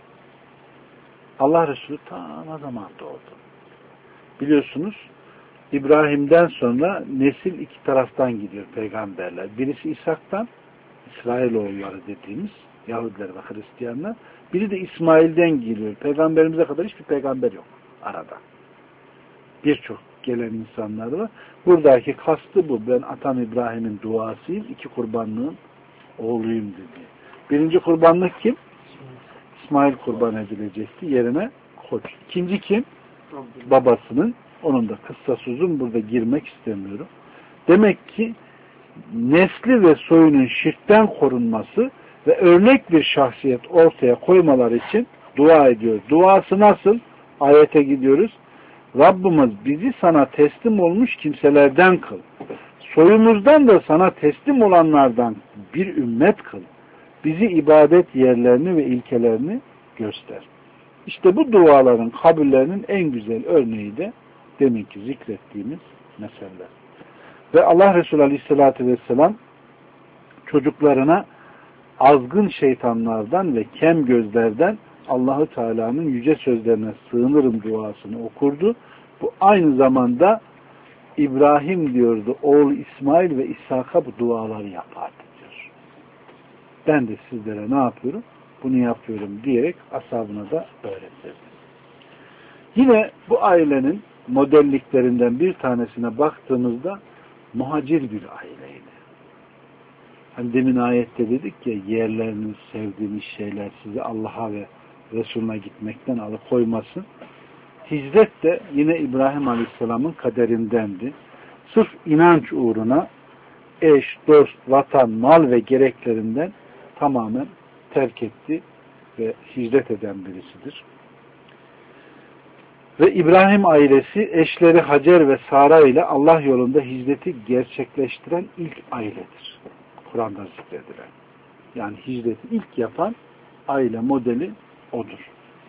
Allah Resulü ta ne zaman doğdu? Biliyorsunuz İbrahim'den sonra nesil 2 taraftan gidiyor peygamberler. Birisi İshak'tan, İsrailoğulları dediğimiz Yahudiler ve Hristiyanlar. Biri de İsmail'den geliyor. Peygamberimize kadar hiçbir peygamber yok arada. Birçok gelen insanlar var. Buradaki kastı bu. Ben atam İbrahim'in duasıyım, 2 kurbanlığın oğluyum dedi. Birinci kurbanlık kim? İsmail kurban edilecekti. Yerine koç. İkinci kim? Babasının. Onun da kıssası uzun. Burada girmek istemiyorum. Demek ki nesli ve soyunun şirkten korunması ve örnek bir şahsiyet ortaya koymalar için dua ediyor. Duası nasıl? Ayete gidiyoruz. Rabbimiz bizi sana teslim olmuş kimselerden kıl. Soyumuzdan da sana teslim olanlardan bir ümmet kıl. Bizi ibadet yerlerini ve ilkelerini göster. İşte bu duaların kabullerinin en güzel örneği de deminki zikrettiğimiz meseleler. Ve Allah Resulü Aleyhisselatü Vesselam çocuklarına azgın şeytanlardan ve kem gözlerden Allah-u Teala'nın yüce sözlerine sığınırım duasını okurdu. Bu aynı zamanda İbrahim diyordu, oğlu İsmail ve İshak'a bu duaları yapardı diyor. Ben de sizlere ne yapıyorum? Bunu yapıyorum diyerek ashabına da öğretirdi. Yine bu ailenin modelliklerinden bir tanesine baktığımızda muhacir bir aileydi. Hani demin ayette dedik ya, yerleriniz, sevdiğiniz şeyler sizi Allah'a ve Resulüne gitmekten alıkoymasın. Hicret de yine İbrahim Aleyhisselam'ın kaderindendi. Sırf inanç uğruna eş, dost, vatan, mal ve gereklerinden tamamen terk etti ve hicret eden birisidir. Ve İbrahim ailesi eşleri Hacer ve Sara ile Allah yolunda hicreti gerçekleştiren ilk ailedir. Kur'an'da zikredilen. Yani hicreti ilk yapan aile modeli odur.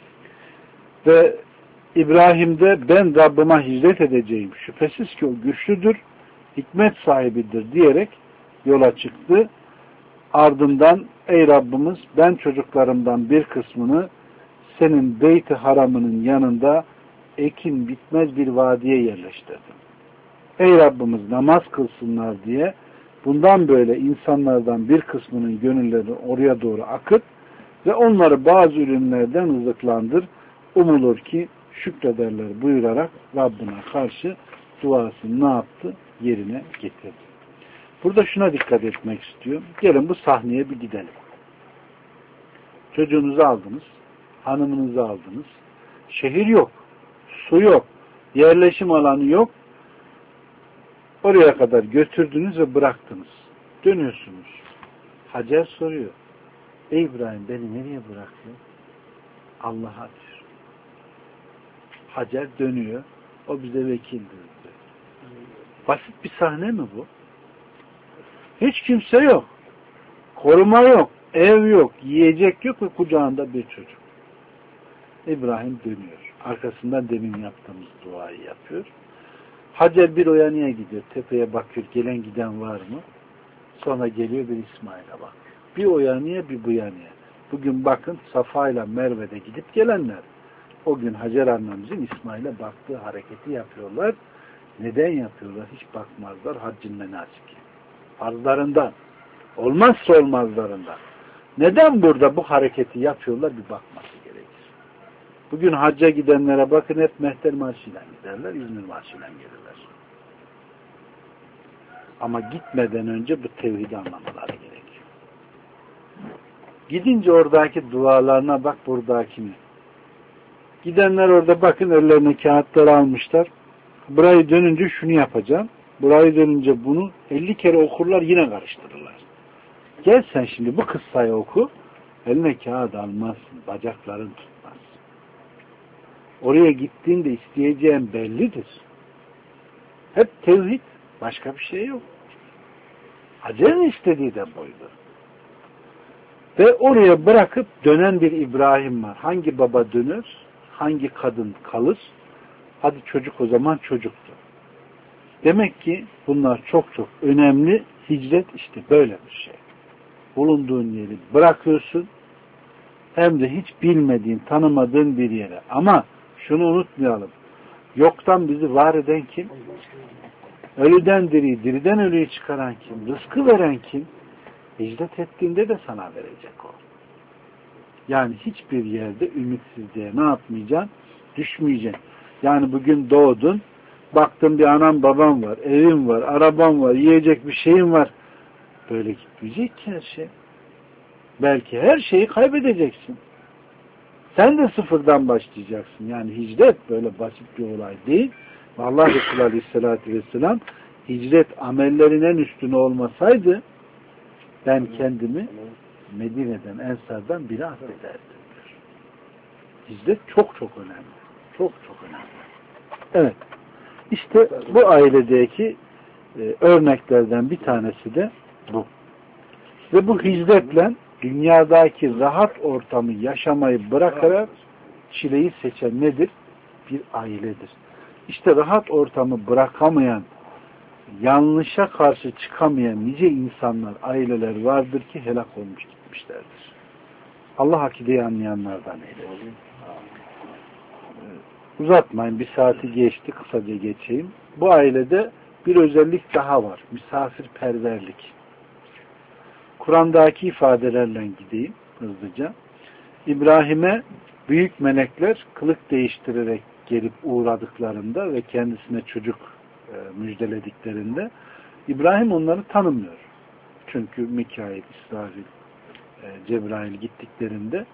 Ve İbrahim'de ben Rabbime hicret edeceğim, şüphesiz ki o güçlüdür, hikmet sahibidir diyerek yola çıktı. Ardından ey Rabbimiz ben çocuklarımdan bir kısmını senin Beyt-i Haram'ının yanında ekin bitmez bir vadiye yerleştirdim. Ey Rabbimiz namaz kılsınlar diye bundan böyle insanlardan bir kısmının gönülleri oraya doğru akıt ve onları bazı ürünlerden rızıklandır. Umulur ki şükrederler buyurarak Rabbine karşı duasını ne yaptı? Yerine getirdi. Burada şuna dikkat etmek istiyorum. Gelin bu sahneye bir gidelim. Çocuğunuzu aldınız, hanımınızı aldınız. Şehir yok, su yok, yerleşim alanı yok. Oraya kadar götürdünüz ve bıraktınız. Dönüyorsunuz. Hacer soruyor. Ey İbrahim beni nereye bıraktın? Allah'a diyor. Hacer dönüyor. O bize vekildir diyor. Basit bir sahne mi bu? Hiç kimse yok. Koruma yok. Ev yok. Yiyecek yok ve kucağında bir çocuk. İbrahim dönüyor. Arkasından demin yaptığımız duayı yapıyor. Hacer bir o yanıya gidiyor. Tepeye bakıyor. Gelen giden var mı? Sonra geliyor bir İsmail'e bakıyor. Bir o yanıya bir bu yanıya. Bugün bakın Safa ile Merve'de gidip gelenler. O gün Hacer annemizin İsmail'e baktığı hareketi yapıyorlar. Neden yapıyorlar? Hiç bakmazlar. Haccın menasiki. Farzlarından. Olmazsa olmazlarından. Neden burada bu hareketi yapıyorlar? Bir bakması gerekir. Bugün hacca gidenlere bakın hep Mehter Marşı'yla giderler. İzmir Marşı'yla gelirler. Ama gitmeden önce bu tevhidi anlamaları gerekiyor. Gidince oradaki dualarına bak buradakini. Gidenler orada bakın ellerine kağıtları almışlar. Burayı dönünce şunu yapacağım. Burayı dönünce bunu 50 kere okurlar yine karıştırırlar. Gel sen şimdi bu kıssayı oku. Eline kağıt almazsın. Bacakların tutmaz. Oraya gittiğinde isteyeceğin bellidir. Hep tevhid. Başka bir şey yok. Hacer'in istediği de buydu. Ve oraya bırakıp dönen bir İbrahim var. Hangi baba döner? Hangi kadın kalır? Hadi çocuk o zaman çocuktu. Demek ki bunlar çok çok önemli. Hicret işte böyle bir şey. Bulunduğun yeri bırakıyorsun. Hem de hiç bilmediğin, tanımadığın bir yere. Ama şunu unutmayalım. Yoktan bizi var eden kim? Ölüden diriyi, diriden ölüyü çıkaran kim? Rızkı veren kim? Hicret ettiğinde de sana verecek o. Yani hiçbir yerde ümitsizliğe ne yapmayacaksın? Düşmeyeceksin. Yani bugün doğdun, baktın bir anam babam var, evim var, arabam var, yiyecek bir şeyim var. Böyle gitmeyecek ki her şey. Belki her şeyi kaybedeceksin. Sen de sıfırdan başlayacaksın. Yani hicret böyle basit bir olay değil. Allah Resulü Aleyhisselatü Vesselam hicret amellerin en üstüne olmasaydı ben kendimi Medine'den, Ensar'dan biri affederdim. Hicret çok çok önemli. Çok çok önemli. Evet. İşte bu ailedeki örneklerden bir tanesi de bu. Ve bu hicretle dünyadaki rahat ortamı yaşamayı bırakarak çileyi seçen nedir? Bir ailedir. İşte rahat ortamı bırakamayan, yanlışa karşı çıkamayan nice insanlar, aileler vardır ki helak olmuş gitmişlerdir. Allah akideyi anlayanlardan eylesin. Uzatmayın, bir saati geçti, kısaca geçeyim. Bu ailede bir özellik daha var. Misafirperverlik. Kur'an'daki ifadelerle gideyim hızlıca. İbrahim'e büyük melekler kılık değiştirerek gelip uğradıklarında ve kendisine çocuk müjdelediklerinde İbrahim onları tanımıyor. Çünkü Mikail, İsrafil, Cebrail gittiklerinde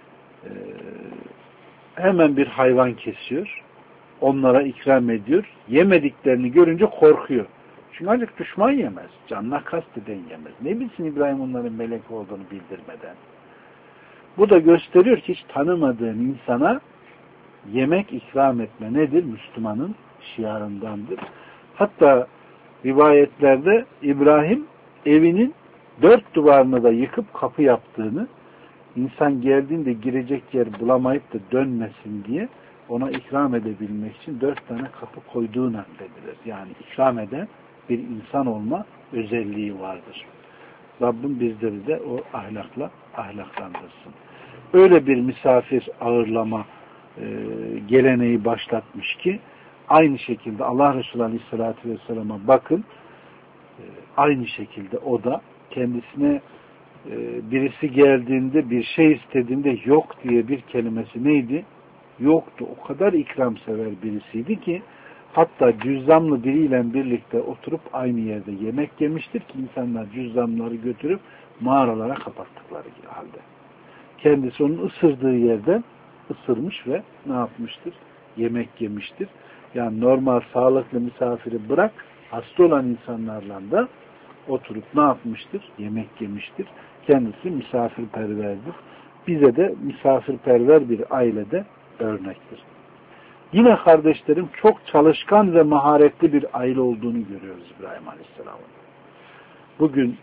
hemen bir hayvan kesiyor. Onlara ikram ediyor. Yemediklerini görünce korkuyor. Çünkü ancak düşman yemez. Canına kasteden yemez. Ne bilsin İbrahim onların melek olduğunu bildirmeden. Bu da gösteriyor ki hiç tanımadığın insana yemek ikram etme nedir? Müslümanın şiarındandır. Hatta rivayetlerde İbrahim evinin 4 duvarını da yıkıp kapı yaptığını, insan geldiğinde girecek yer bulamayıp da dönmesin diye ona ikram edebilmek için 4 tane kapı koyduğunu anledilir. Yani ikram eden bir insan olma özelliği vardır. Rabbim bizleri de o ahlakla ahlaklandırsın. Öyle bir misafir ağırlama geleneği başlatmış ki aynı şekilde Allah Resulü Aleyhisselatü Vesselam'a bakın, aynı şekilde o da kendisine birisi geldiğinde, bir şey istediğinde yok diye bir kelimesi neydi? Yoktu. O kadar ikramsever birisiydi ki hatta cüzzamlı biriyle birlikte oturup aynı yerde yemek yemiştir ki insanlar cüzzamları götürüp mağaralara kapattıkları halde. Kendisi onun ısırdığı yerden ısırmış ve ne yapmıştır? Yemek yemiştir. Yani normal sağlıklı misafiri bırak, hasta olan insanlarla da oturup ne yapmıştır? Yemek yemiştir. Kendisi misafirperverdir. Bize de misafirperver bir ailede örnektir. Yine kardeşlerim çok çalışkan ve maharetli bir aile olduğunu görüyoruz İbrahim Aleyhisselam'ın. Bugün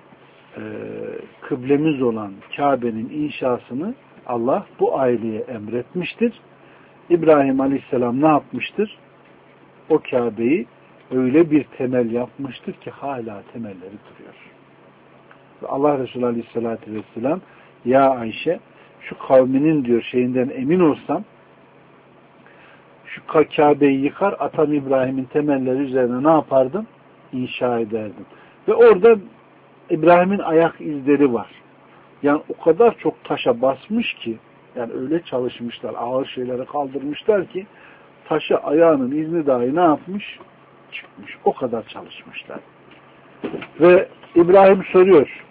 kıblemiz olan Kabe'nin inşasını Allah bu aileye emretmiştir. İbrahim Aleyhisselam ne yapmıştır? O Kabe'yi öyle bir temel yapmıştır ki hala temelleri duruyor. Ve Allah Resulü Aleyhisselatü Vesselam ya Ayşe şu kavminin diyor şeyinden emin olsam şu Kabe'yi yıkar atam İbrahim'in temelleri üzerine ne yapardım? İnşa ederdim. Ve orada İbrahim'in ayak izleri var. Yani o kadar çok taşa basmış ki yani öyle çalışmışlar, ağır şeyleri kaldırmışlar ki taşı ayağının izni dahi ne yapmış? Çıkmış. O kadar çalışmışlar. Ve İbrahim soruyor.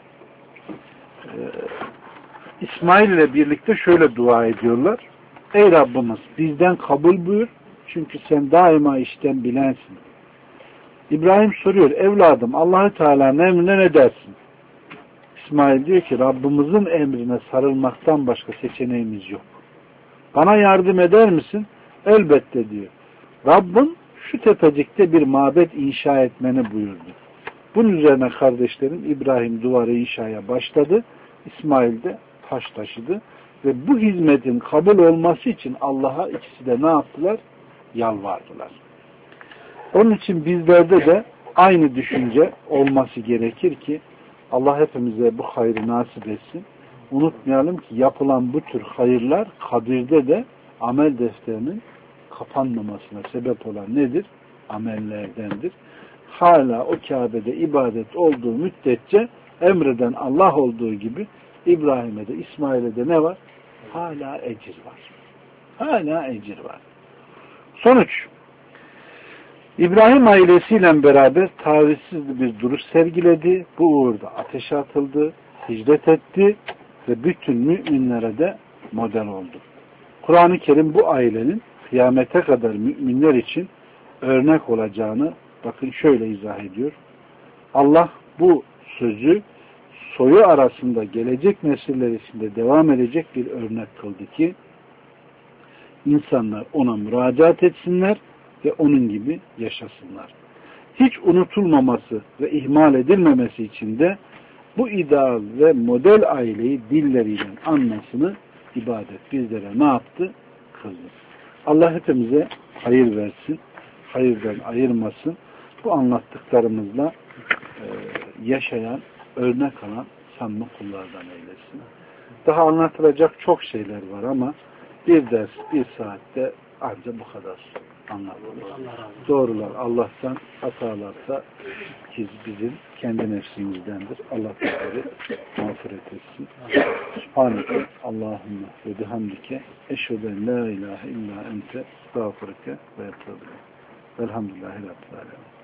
İsmail ile birlikte şöyle dua ediyorlar. Ey Rabbimiz bizden kabul buyur. Çünkü sen daima işten bilensin. İbrahim soruyor. Evladım Allah-u Teala'nın emrine ne dersin? İsmail diyor ki Rabbimizin emrine sarılmaktan başka seçeneğimiz yok. Bana yardım eder misin? Elbette diyor. Rabbim şu tepecikte bir mabet inşa etmeni buyurdu. Bunun üzerine kardeşlerim İbrahim duvarı inşaya başladı. İsmail de taş taşıdı. Ve bu hizmetin kabul olması için Allah'a ikisi de ne yaptılar? yalvardılar. Onun için bizlerde de aynı düşünce olması gerekir ki Allah hepimize bu hayrı nasip etsin. Unutmayalım ki yapılan bu tür hayırlar kabirde de amel defterinin kapanmamasına sebep olan nedir? Amellerdendir. Hala o Kabe'de ibadet olduğu müddetçe emreden Allah olduğu gibi İbrahim'e de İsmail'e de ne var? Hala ecir var. Hala ecir var. Sonuç, İbrahim ailesiyle beraber tavizsiz bir duruş sergiledi. Bu uğurda ateşe atıldı, hicret etti ve bütün müminlere de model oldu. Kur'an-ı Kerim bu ailenin kıyamete kadar müminler için örnek olacağını bakın şöyle izah ediyor. Allah bu sözü soyu arasında gelecek nesiller içinde devam edecek bir örnek kıldı ki insanlar ona müracaat etsinler ve onun gibi yaşasınlar. Hiç unutulmaması ve ihmal edilmemesi için de bu ideal ve model aileyi dilleriyle anmasını ibadet bizlere ne yaptı? Kıldı. Allah hepimize hayır versin, hayırdan ayırmasın. Bu anlattıklarımızla yaşayan, örnek alan samimi kullardan eylesin. Daha anlatılacak çok şeyler var ama bir ders, bir saatte ancak bu kadar anlatılır. Doğrular Allah'tan, hatalarsa bizim kendi nefsimizdendir. Allah bizleri mağfiret etsin. Subhaneke Allahümme ve bihamdike eşheden la ilahe illa ente estağfurike ve etûbü. Velhamdülillahi Rabbil alemin.